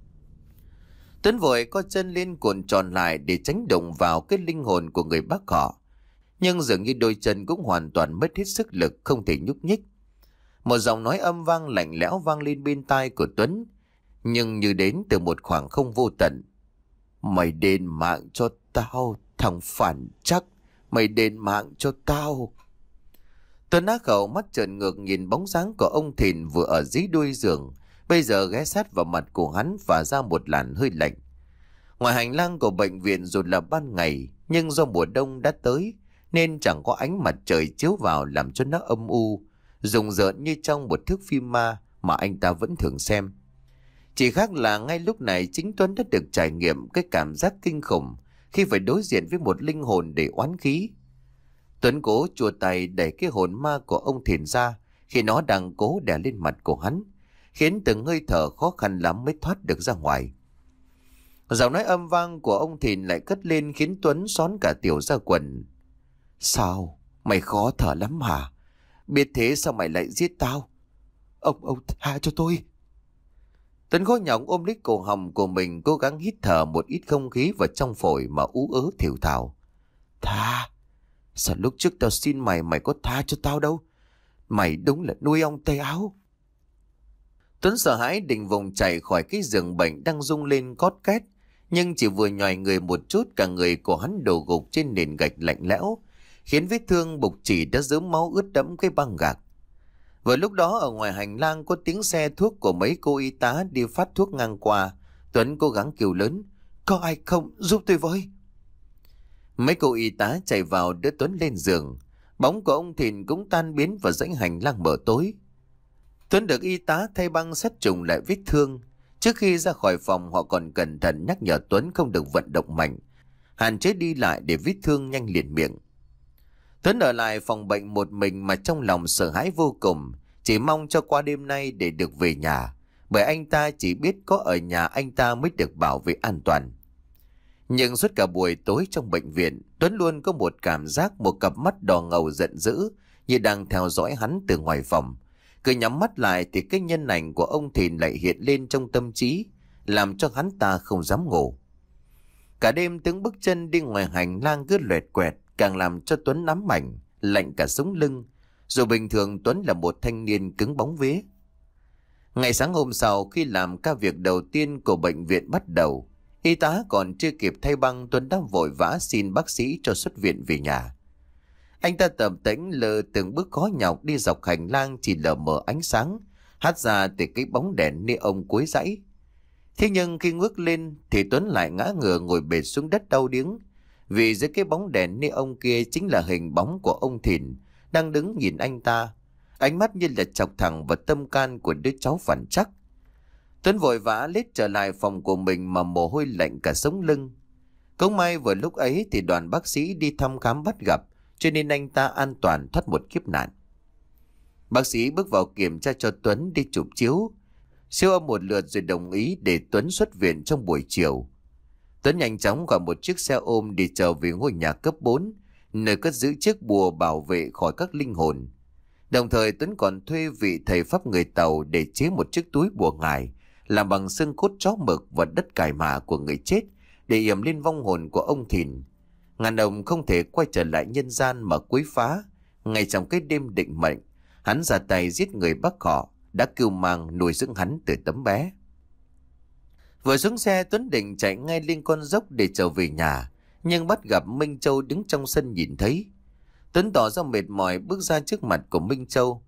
Tuấn vội co chân lên cuộn tròn lại để tránh đụng vào cái linh hồn của người bác họ. Nhưng dường như đôi chân cũng hoàn toàn mất hết sức lực, không thể nhúc nhích. Một giọng nói âm vang lạnh lẽo vang lên bên tai của Tuấn, nhưng như đến từ một khoảng không vô tận. Mày đền mạng cho tao, thằng phản chắc. Mày đền mạng cho tao. Tuấn á khẩu, mắt trợn ngược nhìn bóng dáng của ông Thìn vừa ở dưới đuôi giường, bây giờ ghé sát vào mặt của hắn và ra một làn hơi lạnh. Ngoài hành lang của bệnh viện dù là ban ngày, nhưng do mùa đông đã tới nên chẳng có ánh mặt trời chiếu vào làm cho nó âm u, rùng rợn như trong một thước phim ma mà anh ta vẫn thường xem. Chỉ khác là ngay lúc này chính Tuấn đã được trải nghiệm cái cảm giác kinh khủng khi phải đối diện với một linh hồn đầy oán khí. Tuấn cố chùa tay đẩy cái hồn ma của ông Thìn ra khi nó đang cố đè lên mặt của hắn, khiến từng hơi thở khó khăn lắm mới thoát được ra ngoài. Giọng nói âm vang của ông Thìn lại cất lên khiến Tuấn xón cả tiểu ra quần. Sao? Mày khó thở lắm hả? Biết thế sao mày lại giết tao? Ông, ông tha cho tôi. Tuấn khó nhọc ôm lấy cổ họng của mình, cố gắng hít thở một ít không khí vào trong phổi mà ú ớ thều thào. Tha? Sao lúc trước tao xin mày, mày có tha cho tao đâu? Mày đúng là nuôi ong tay áo. Tuấn sợ hãi định vùng chạy khỏi cái giường bệnh đang rung lên cót két, nhưng chỉ vừa nhòi người một chút, cả người của hắn đổ gục trên nền gạch lạnh lẽo, khiến vết thương bục chỉ đã rớm máu ướt đẫm cái băng gạc. Vừa lúc đó ở ngoài hành lang có tiếng xe thuốc của mấy cô y tá đi phát thuốc ngang qua. Tuấn cố gắng kêu lớn: Có ai không, giúp tôi với. Mấy cô y tá chạy vào đỡ Tuấn lên giường. Bóng của ông Thìn cũng tan biến vào dãy hành lang mờ tối. Tuấn được y tá thay băng sát trùng lại vết thương. Trước khi ra khỏi phòng, họ còn cẩn thận nhắc nhở Tuấn không được vận động mạnh, hạn chế đi lại để vết thương nhanh liền miệng. Tuấn ở lại phòng bệnh một mình mà trong lòng sợ hãi vô cùng, chỉ mong cho qua đêm nay để được về nhà, bởi anh ta chỉ biết có ở nhà anh ta mới được bảo vệ an toàn. Nhưng suốt cả buổi tối trong bệnh viện, Tuấn luôn có một cảm giác một cặp mắt đỏ ngầu giận dữ như đang theo dõi hắn từ ngoài phòng. Cứ nhắm mắt lại thì cái nhân ảnh của ông Thìn lại hiện lên trong tâm trí, làm cho hắn ta không dám ngủ. Cả đêm tiếng bước chân đi ngoài hành lang cứ loẹt quẹt, càng làm cho Tuấn ám ảnh, lạnh cả sống lưng. Dù bình thường Tuấn là một thanh niên cứng bóng vía. Ngày sáng hôm sau, khi làm ca việc đầu tiên của bệnh viện bắt đầu, y tá còn chưa kịp thay băng, Tuấn đã vội vã xin bác sĩ cho xuất viện về nhà. Anh ta tầm tĩnh lờ từng bước khó nhọc đi dọc hành lang chỉ lờ mờ ánh sáng hắt ra từ cái bóng đèn neon cuối dãy. Thế nhưng khi ngước lên thì Tuấn lại ngã ngửa ngồi bệt xuống đất đau điếng, vì dưới cái bóng đèn neon kia chính là hình bóng của ông Thìn đang đứng nhìn anh ta, ánh mắt như là chọc thẳng vào tâm can của đứa cháu phản chắc. Tuấn vội vã lết trở lại phòng của mình mà mồ hôi lạnh cả sống lưng. Cũng may vừa lúc ấy thì đoàn bác sĩ đi thăm khám bắt gặp, cho nên anh ta an toàn thoát một kiếp nạn. Bác sĩ bước vào kiểm tra cho Tuấn đi chụp chiếu, siêu âm một lượt rồi đồng ý để Tuấn xuất viện trong buổi chiều. Tuấn nhanh chóng gọi một chiếc xe ôm đi trở về ngôi nhà cấp bốn, nơi cất giữ chiếc bùa bảo vệ khỏi các linh hồn. Đồng thời Tuấn còn thuê vị thầy pháp người Tàu để chế một chiếc túi bùa ngải làm bằng xương cốt chó mực và đất cải mạ của người chết để yểm lên vong hồn của ông Thìn. Ngàn ông không thể quay trở lại nhân gian mà quấy phá. Ngay trong cái đêm định mệnh, hắn ra tay giết người bác họ đã cưu mang nuôi dưỡng hắn từ tấm bé. Vừa xuống xe, Tuấn định chạy ngay lên con dốc để trở về nhà, nhưng bắt gặp Minh Châu đứng trong sân nhìn thấy. Tuấn tỏ ra mệt mỏi bước ra trước mặt của Minh Châu.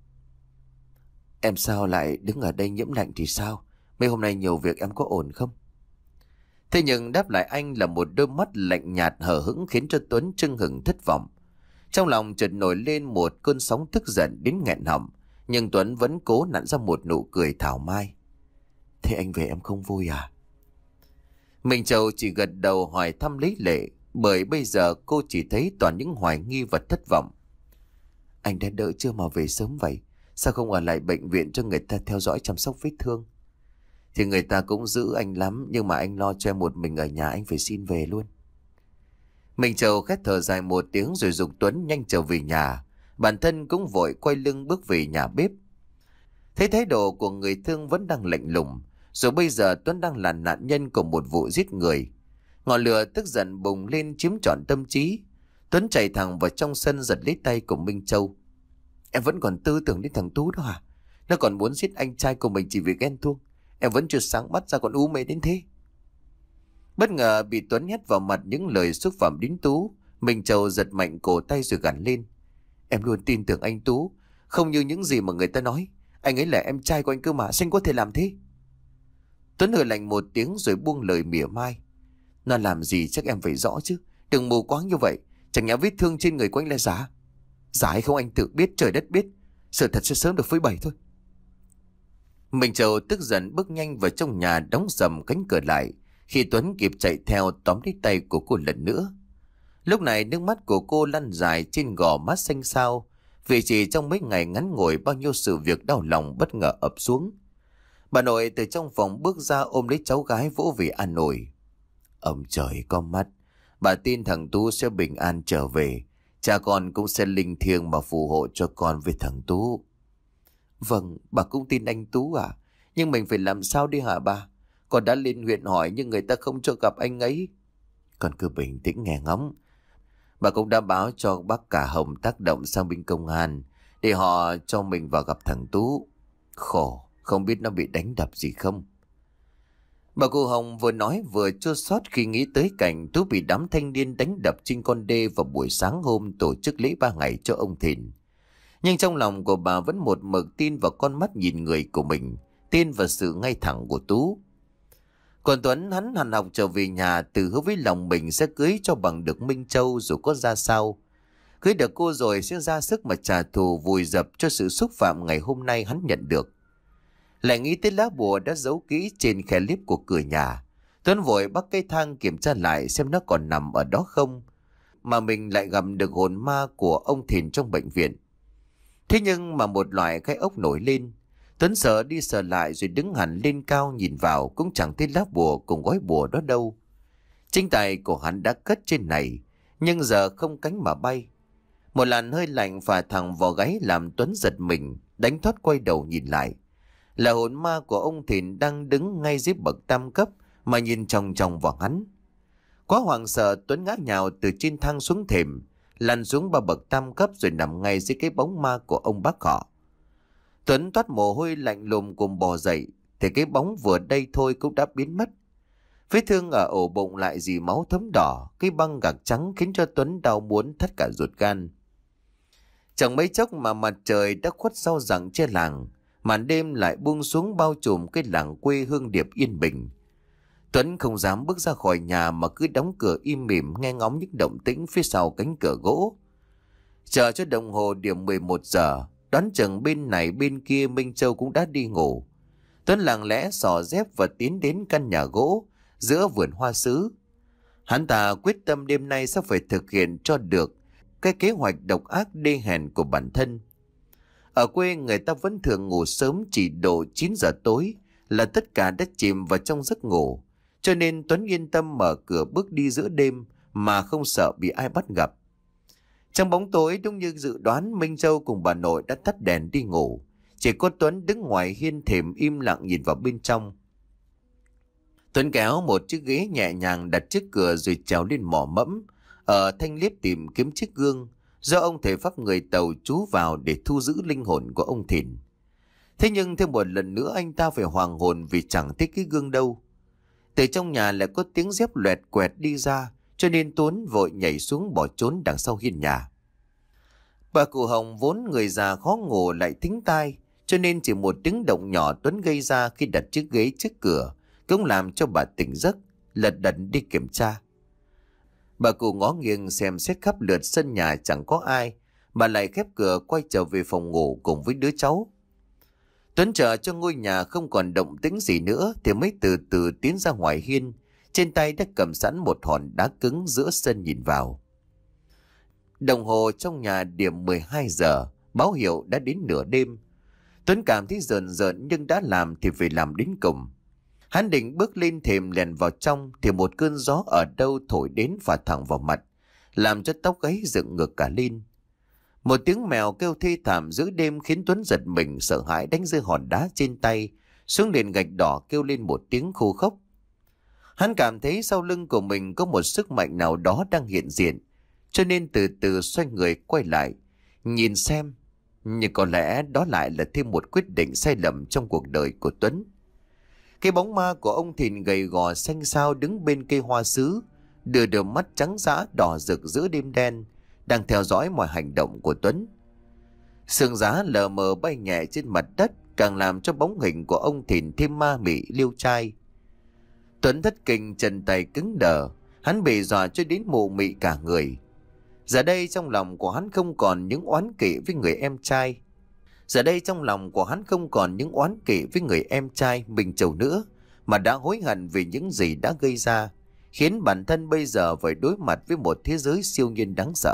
Em sao lại đứng ở đây nhiễm lạnh thì sao? Mấy hôm nay nhiều việc em có ổn không? Thế nhưng đáp lại anh là một đôi mắt lạnh nhạt hờ hững khiến cho Tuấn chưng hửng thất vọng. Trong lòng chợt nổi lên một cơn sóng tức giận đến nghẹn họng, nhưng Tuấn vẫn cố nặn ra một nụ cười thảo mai. Thế anh về em không vui à? Minh Châu chỉ gật đầu hỏi thăm lấy lệ, bởi bây giờ cô chỉ thấy toàn những hoài nghi và thất vọng. Anh đã đỡ chưa mà về sớm vậy? Sao không ở lại bệnh viện cho người ta theo dõi chăm sóc vết thương? Thì người ta cũng giữ anh lắm, nhưng mà anh lo cho em một mình ở nhà, anh phải xin về luôn. Minh Châu khét thở dài một tiếng rồi giục Tuấn nhanh trở về nhà. Bản thân cũng vội quay lưng bước về nhà bếp. Thấy thái độ của người thương vẫn đang lạnh lùng, rồi bây giờ Tuấn đang là nạn nhân của một vụ giết người. Ngọn lửa tức giận bùng lên chiếm trọn tâm trí. Tuấn chạy thẳng vào trong sân giật lấy tay của Minh Châu. Em vẫn còn tư tưởng đến thằng Tú đó à? Nó còn muốn giết anh trai của mình chỉ vì ghen tuông. Em vẫn chưa sáng mắt ra còn u mê đến thế. Bất ngờ bị Tuấn nhét vào mặt những lời xúc phạm đến Tú. Minh Châu giật mạnh cổ tay rồi gằn lên. Em luôn tin tưởng anh Tú, không như những gì mà người ta nói. Anh ấy là em trai của anh cơ mà, sao anh có thể làm thế? Tuấn hừ lạnh một tiếng rồi buông lời mỉa mai. Nó làm gì chắc em phải rõ chứ. Đừng mù quáng như vậy. Chẳng nhẽ vết thương trên người của anh là giả? Giả hay không anh tự biết, trời đất biết. Sự thật sẽ sớm được phơi bày thôi. Minh Châu tức giận bước nhanh vào trong nhà, đóng sầm cánh cửa lại. Khi Tuấn kịp chạy theo tóm lấy tay của cô lần nữa. Lúc này nước mắt của cô lăn dài trên gò má xanh xao, vì chỉ trong mấy ngày ngắn ngủi bao nhiêu sự việc đau lòng bất ngờ ập xuống. Bà nội từ trong phòng bước ra ôm lấy cháu gái vỗ về an ủi. Ông trời có mắt, bà tin thằng Tú sẽ bình an trở về. Cha con cũng sẽ linh thiêng mà phù hộ cho con với thằng Tú. Vâng, bà cũng tin anh Tú à? Nhưng mình phải làm sao đi hả bà? Con đã lên huyện hỏi nhưng người ta không cho gặp anh ấy. Con cứ bình tĩnh nghe ngóng. Bà cũng đã báo cho bác cả Hồng tác động sang bên công an để họ cho mình vào gặp thằng Tú. Khổ, không biết nó bị đánh đập gì không. Bà cụ Hồng vừa nói vừa chua xót khi nghĩ tới cảnh Tú bị đám thanh niên đánh đập trên con đê vào buổi sáng hôm tổ chức lễ ba ngày cho ông Thìn. Nhưng trong lòng của bà vẫn một mực tin vào con mắt nhìn người của mình, tin vào sự ngay thẳng của Tú. Còn Tuấn hắn hằn học trở về nhà, tự hứa với lòng mình sẽ cưới cho bằng được Minh Châu dù có ra sao. Cưới được cô rồi sẽ ra sức mà trả thù vùi dập cho sự xúc phạm ngày hôm nay hắn nhận được. Lại nghĩ tới lá bùa đã giấu kỹ trên khe liếp của cửa nhà, Tuấn vội bắt cây thang kiểm tra lại xem nó còn nằm ở đó không, mà mình lại gặp được hồn ma của ông Thìn trong bệnh viện. Thế nhưng mà một loại cái ốc nổi lên. Tuấn sợ đi sợ lại rồi đứng hẳn lên cao nhìn vào cũng chẳng thấy lá bùa cùng gói bùa đó đâu. Chính tài của hắn đã cất trên này, nhưng giờ không cánh mà bay. Một làn hơi lạnh phả thẳng vào gáy làm Tuấn giật mình, đánh thoát quay đầu nhìn lại. Là hồn ma của ông Thìn đang đứng ngay dưới bậc tam cấp mà nhìn chòng chòng vào hắn. Quá hoảng sợ, Tuấn ngã nhào từ trên thang xuống thềm, lăn xuống ba bậc tam cấp rồi nằm ngay dưới cái bóng ma của ông bác họ. Tuấn toát mồ hôi lạnh lùng cùng bò dậy, thì cái bóng vừa đây thôi cũng đã biến mất. Vết thương ở ổ bụng lại dì máu thấm đỏ, cái băng gạc trắng khiến cho Tuấn đau muốn thắt cả ruột gan. Chẳng mấy chốc mà mặt trời đã khuất sau rặng che làng, màn đêm lại buông xuống bao trùm cái làng quê hương điệp yên bình. Tuấn không dám bước ra khỏi nhà mà cứ đóng cửa im mỉm nghe ngóng những động tĩnh phía sau cánh cửa gỗ. Chờ cho đồng hồ điểm mười một giờ, đoán chừng bên này bên kia Minh Châu cũng đã đi ngủ. Tuấn lặng lẽ xỏ dép và tiến đến căn nhà gỗ giữa vườn hoa sứ. Hắn ta quyết tâm đêm nay sẽ phải thực hiện cho được cái kế hoạch độc ác đê hèn của bản thân. Ở quê người ta vẫn thường ngủ sớm, chỉ độ chín giờ tối là tất cả đã chìm vào trong giấc ngủ. Cho nên Tuấn yên tâm mở cửa bước đi giữa đêm mà không sợ bị ai bắt gặp. Trong bóng tối, đúng như dự đoán, Minh Châu cùng bà nội đã tắt đèn đi ngủ. Chỉ có Tuấn đứng ngoài hiên thềm im lặng nhìn vào bên trong. Tuấn kéo một chiếc ghế nhẹ nhàng đặt trước cửa rồi trèo lên mỏ mẫm ở thanh liếp tìm kiếm chiếc gương do ông thầy pháp người Tàu trú vào để thu giữ linh hồn của ông Thìn. Thế nhưng thêm một lần nữa anh ta phải hoàng hồn vì chẳng thấy cái gương đâu. Từ trong nhà lại có tiếng dép loẹt quẹt đi ra, cho nên Tuấn vội nhảy xuống bỏ trốn đằng sau hiên nhà. Bà cụ Hồng vốn người già khó ngủ lại thính tai, cho nên chỉ một tiếng động nhỏ Tuấn gây ra khi đặt chiếc ghế trước cửa cũng làm cho bà tỉnh giấc, lật đật đi kiểm tra. Bà cụ ngó nghiêng xem xét khắp lượt sân nhà chẳng có ai, bà lại khép cửa quay trở về phòng ngủ cùng với đứa cháu. Tuấn chờ cho ngôi nhà không còn động tĩnh gì nữa thì mới từ từ tiến ra ngoài hiên, trên tay đã cầm sẵn một hòn đá cứng giữa sân nhìn vào. Đồng hồ trong nhà điểm mười hai giờ, báo hiệu đã đến nửa đêm. Tuấn cảm thấy rờn rợn nhưng đã làm thì phải làm đến cùng. Hắn định bước lên thềm lèn vào trong thì một cơn gió ở đâu thổi đến phả thẳng vào mặt, làm cho tóc gáy dựng ngược cả lên. Một tiếng mèo kêu thê thảm giữa đêm khiến Tuấn giật mình sợ hãi đánh rơi hòn đá trên tay xuống nền gạch đỏ kêu lên một tiếng khô khốc. Hắn cảm thấy sau lưng của mình có một sức mạnh nào đó đang hiện diện, cho nên từ từ xoay người quay lại, nhìn xem. Nhưng có lẽ đó lại là thêm một quyết định sai lầm trong cuộc đời của Tuấn. Cái bóng ma của ông Thìn gầy gò xanh xao đứng bên cây hoa sứ, đưa đôi mắt trắng dã đỏ rực giữa đêm đen, đang theo dõi mọi hành động của Tuấn. Sương giá lờ mờ bay nhẹ trên mặt đất càng làm cho bóng hình của ông Thìn thêm ma mị liêu trai. Tuấn thất kinh, chân tay cứng đờ, hắn bị dọa cho đến mù mị cả người. Giờ đây trong lòng của hắn không còn những oán kỵ với người em trai. Giờ đây trong lòng của hắn không còn những oán kỵ với người em trai Minh Châu nữa, mà đã hối hận vì những gì đã gây ra, khiến bản thân bây giờ phải đối mặt với một thế giới siêu nhiên đáng sợ.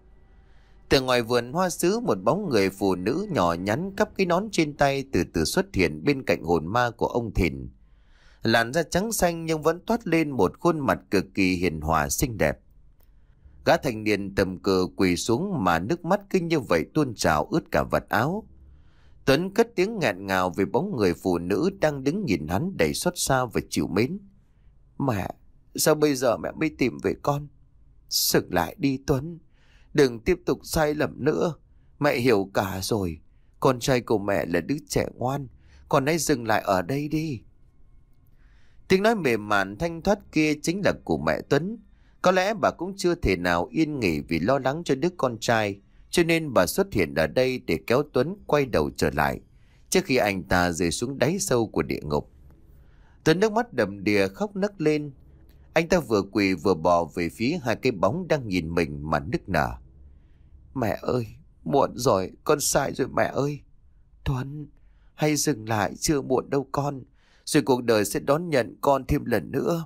Từ ngoài vườn hoa sứ, một bóng người phụ nữ nhỏ nhắn cắp cái nón trên tay từ từ xuất hiện bên cạnh hồn ma của ông Thìn. Làn da trắng xanh nhưng vẫn toát lên một khuôn mặt cực kỳ hiền hòa xinh đẹp. Gã thanh niên tầm cờ quỳ xuống mà nước mắt cứ như vậy tuôn trào ướt cả vạt áo. Tuấn cất tiếng nghẹn ngào về bóng người phụ nữ đang đứng nhìn hắn đầy xót xa và chịu mến. Mẹ, sao bây giờ mẹ mới tìm về con? Sực lại đi Tuấn, đừng tiếp tục sai lầm nữa. Mẹ hiểu cả rồi, con trai của mẹ là đứa trẻ ngoan, con hãy dừng lại ở đây đi. Tiếng nói mềm mại thanh thoát kia chính là của mẹ Tuấn. Có lẽ bà cũng chưa thể nào yên nghỉ vì lo lắng cho đứa con trai, cho nên bà xuất hiện ở đây để kéo Tuấn quay đầu trở lại, trước khi anh ta rơi xuống đáy sâu của địa ngục. Tuấn nước mắt đầm đìa khóc nấc lên. Anh ta vừa quỳ vừa bò về phía hai cái bóng đang nhìn mình mà nức nở. Mẹ ơi, muộn rồi, con sai rồi mẹ ơi. Tuấn, hãy dừng lại, chưa muộn đâu con, rồi cuộc đời sẽ đón nhận con thêm lần nữa.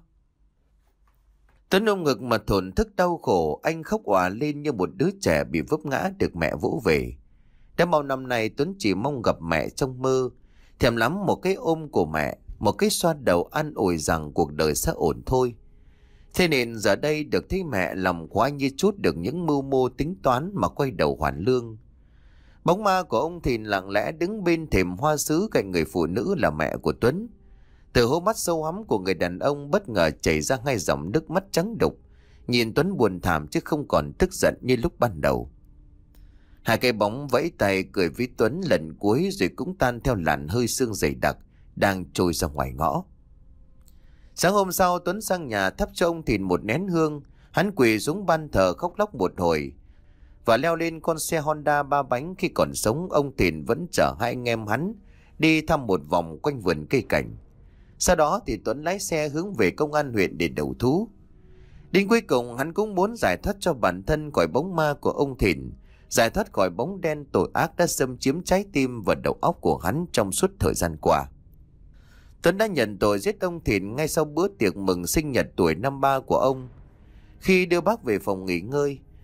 Tuấn ôm ngực mà thổn thức đau khổ, anh khóc òa lên như một đứa trẻ bị vấp ngã được mẹ vỗ về. Đã bao năm nay Tuấn chỉ mong gặp mẹ trong mơ, thèm lắm một cái ôm của mẹ, một cái xoa đầu an ủi rằng cuộc đời sẽ ổn thôi. Thế nên giờ đây được thấy mẹ, lòng của anh như chút được những mưu mô tính toán mà quay đầu hoàn lương. Bóng ma của ông Thìn lặng lẽ đứng bên thềm hoa sứ cạnh người phụ nữ là mẹ của Tuấn. Từ hốc mắt sâu hắm của người đàn ông bất ngờ chảy ra hai dòng nước mắt trắng đục, nhìn Tuấn buồn thảm chứ không còn tức giận như lúc ban đầu. Hai cái bóng vẫy tay cười với Tuấn lần cuối rồi cũng tan theo làn hơi sương dày đặc đang trôi ra ngoài ngõ. Sáng hôm sau, Tuấn sang nhà thắp cho ông Thìn một nén hương. Hắn quỳ xuống ban thờ khóc lóc một hồi và leo lên con xe Honda ba bánh. Khi còn sống, ông Thìn vẫn chở hai anh em hắn đi thăm một vòng quanh vườn cây cảnh. Sau đó thì Tuấn lái xe hướng về công an huyện để đầu thú. Đến cuối cùng hắn cũng muốn giải thoát cho bản thân khỏi bóng ma của ông Thìn, giải thoát khỏi bóng đen tội ác đã xâm chiếm trái tim và đầu óc của hắn trong suốt thời gian qua. Tuấn đã nhận tội giết ông Thìn ngay sau bữa tiệc mừng sinh nhật tuổi năm ba của ông. Khi đưa bác về phòng nghỉ ngơi,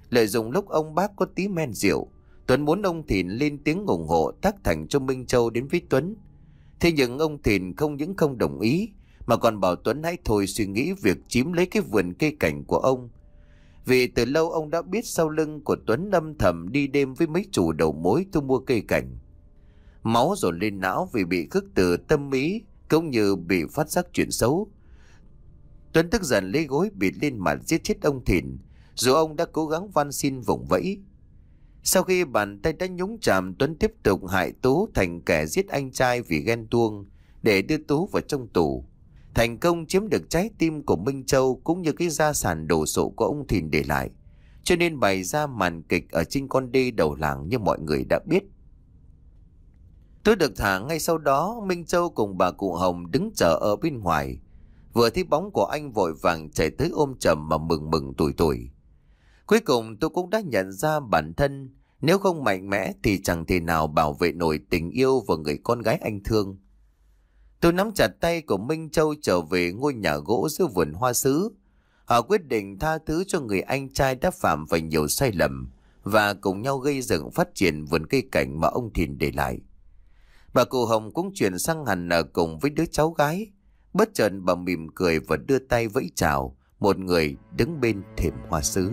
Lợi dụng lúc ông bác có tí men rượu, Tuấn muốn ông Thìn lên tiếng ủng hộ tác thành cho Minh Châu đến với Tuấn. Thế nhưng ông Thìn không những không đồng ý, mà còn bảo Tuấn hãy thôi suy nghĩ việc chiếm lấy cái vườn cây cảnh của ông. Vì từ lâu ông đã biết sau lưng của Tuấn âm thầm đi đêm với mấy chủ đầu mối thu mua cây cảnh. Máu dồn lên não vì bị khước từ tâm ý, cũng như bị phát giác chuyện xấu. Tuấn tức giận lấy gối bịt lên mặt giết chết ông Thìn, dù ông đã cố gắng van xin vùng vẫy. Sau khi bàn tay đã nhúng chàm, Tuấn tiếp tục hại Tú thành kẻ giết anh trai vì ghen tuông, để đưa Tú vào trong tù. Thành công chiếm được trái tim của Minh Châu cũng như cái gia sản đồ sộ của ông Thìn để lại, cho nên bày ra màn kịch ở trên con đê đầu làng như mọi người đã biết. Tôi được thả ngay sau đó. Minh Châu cùng bà cụ Hồng đứng chờ ở bên ngoài. Vừa thấy bóng của anh vội vàng chạy tới ôm chầm mà mừng mừng tủi tủi. Cuối cùng tôi cũng đã nhận ra bản thân nếu không mạnh mẽ thì chẳng thể nào bảo vệ nổi tình yêu và người con gái anh thương. Tôi nắm chặt tay của Minh Châu trở về ngôi nhà gỗ giữa vườn hoa sứ. Họ quyết định tha thứ cho người anh trai đã phạm phải nhiều sai lầm và cùng nhau gây dựng phát triển vườn cây cảnh mà ông Thìn để lại. Bà cụ Hồng cũng chuyển sang hẳn ở cùng với đứa cháu gái. Bất chợt bà mỉm cười và đưa tay vẫy chào một người đứng bên thềm hoa sứ.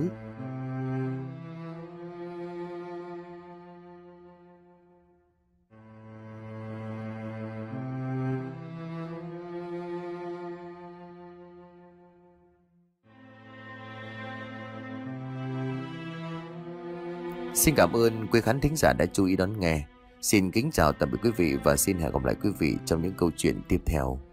Xin cảm ơn quý khán thính giả đã chú ý đón nghe. Xin kính chào tạm biệt quý vị và xin hẹn gặp lại quý vị trong những câu chuyện tiếp theo.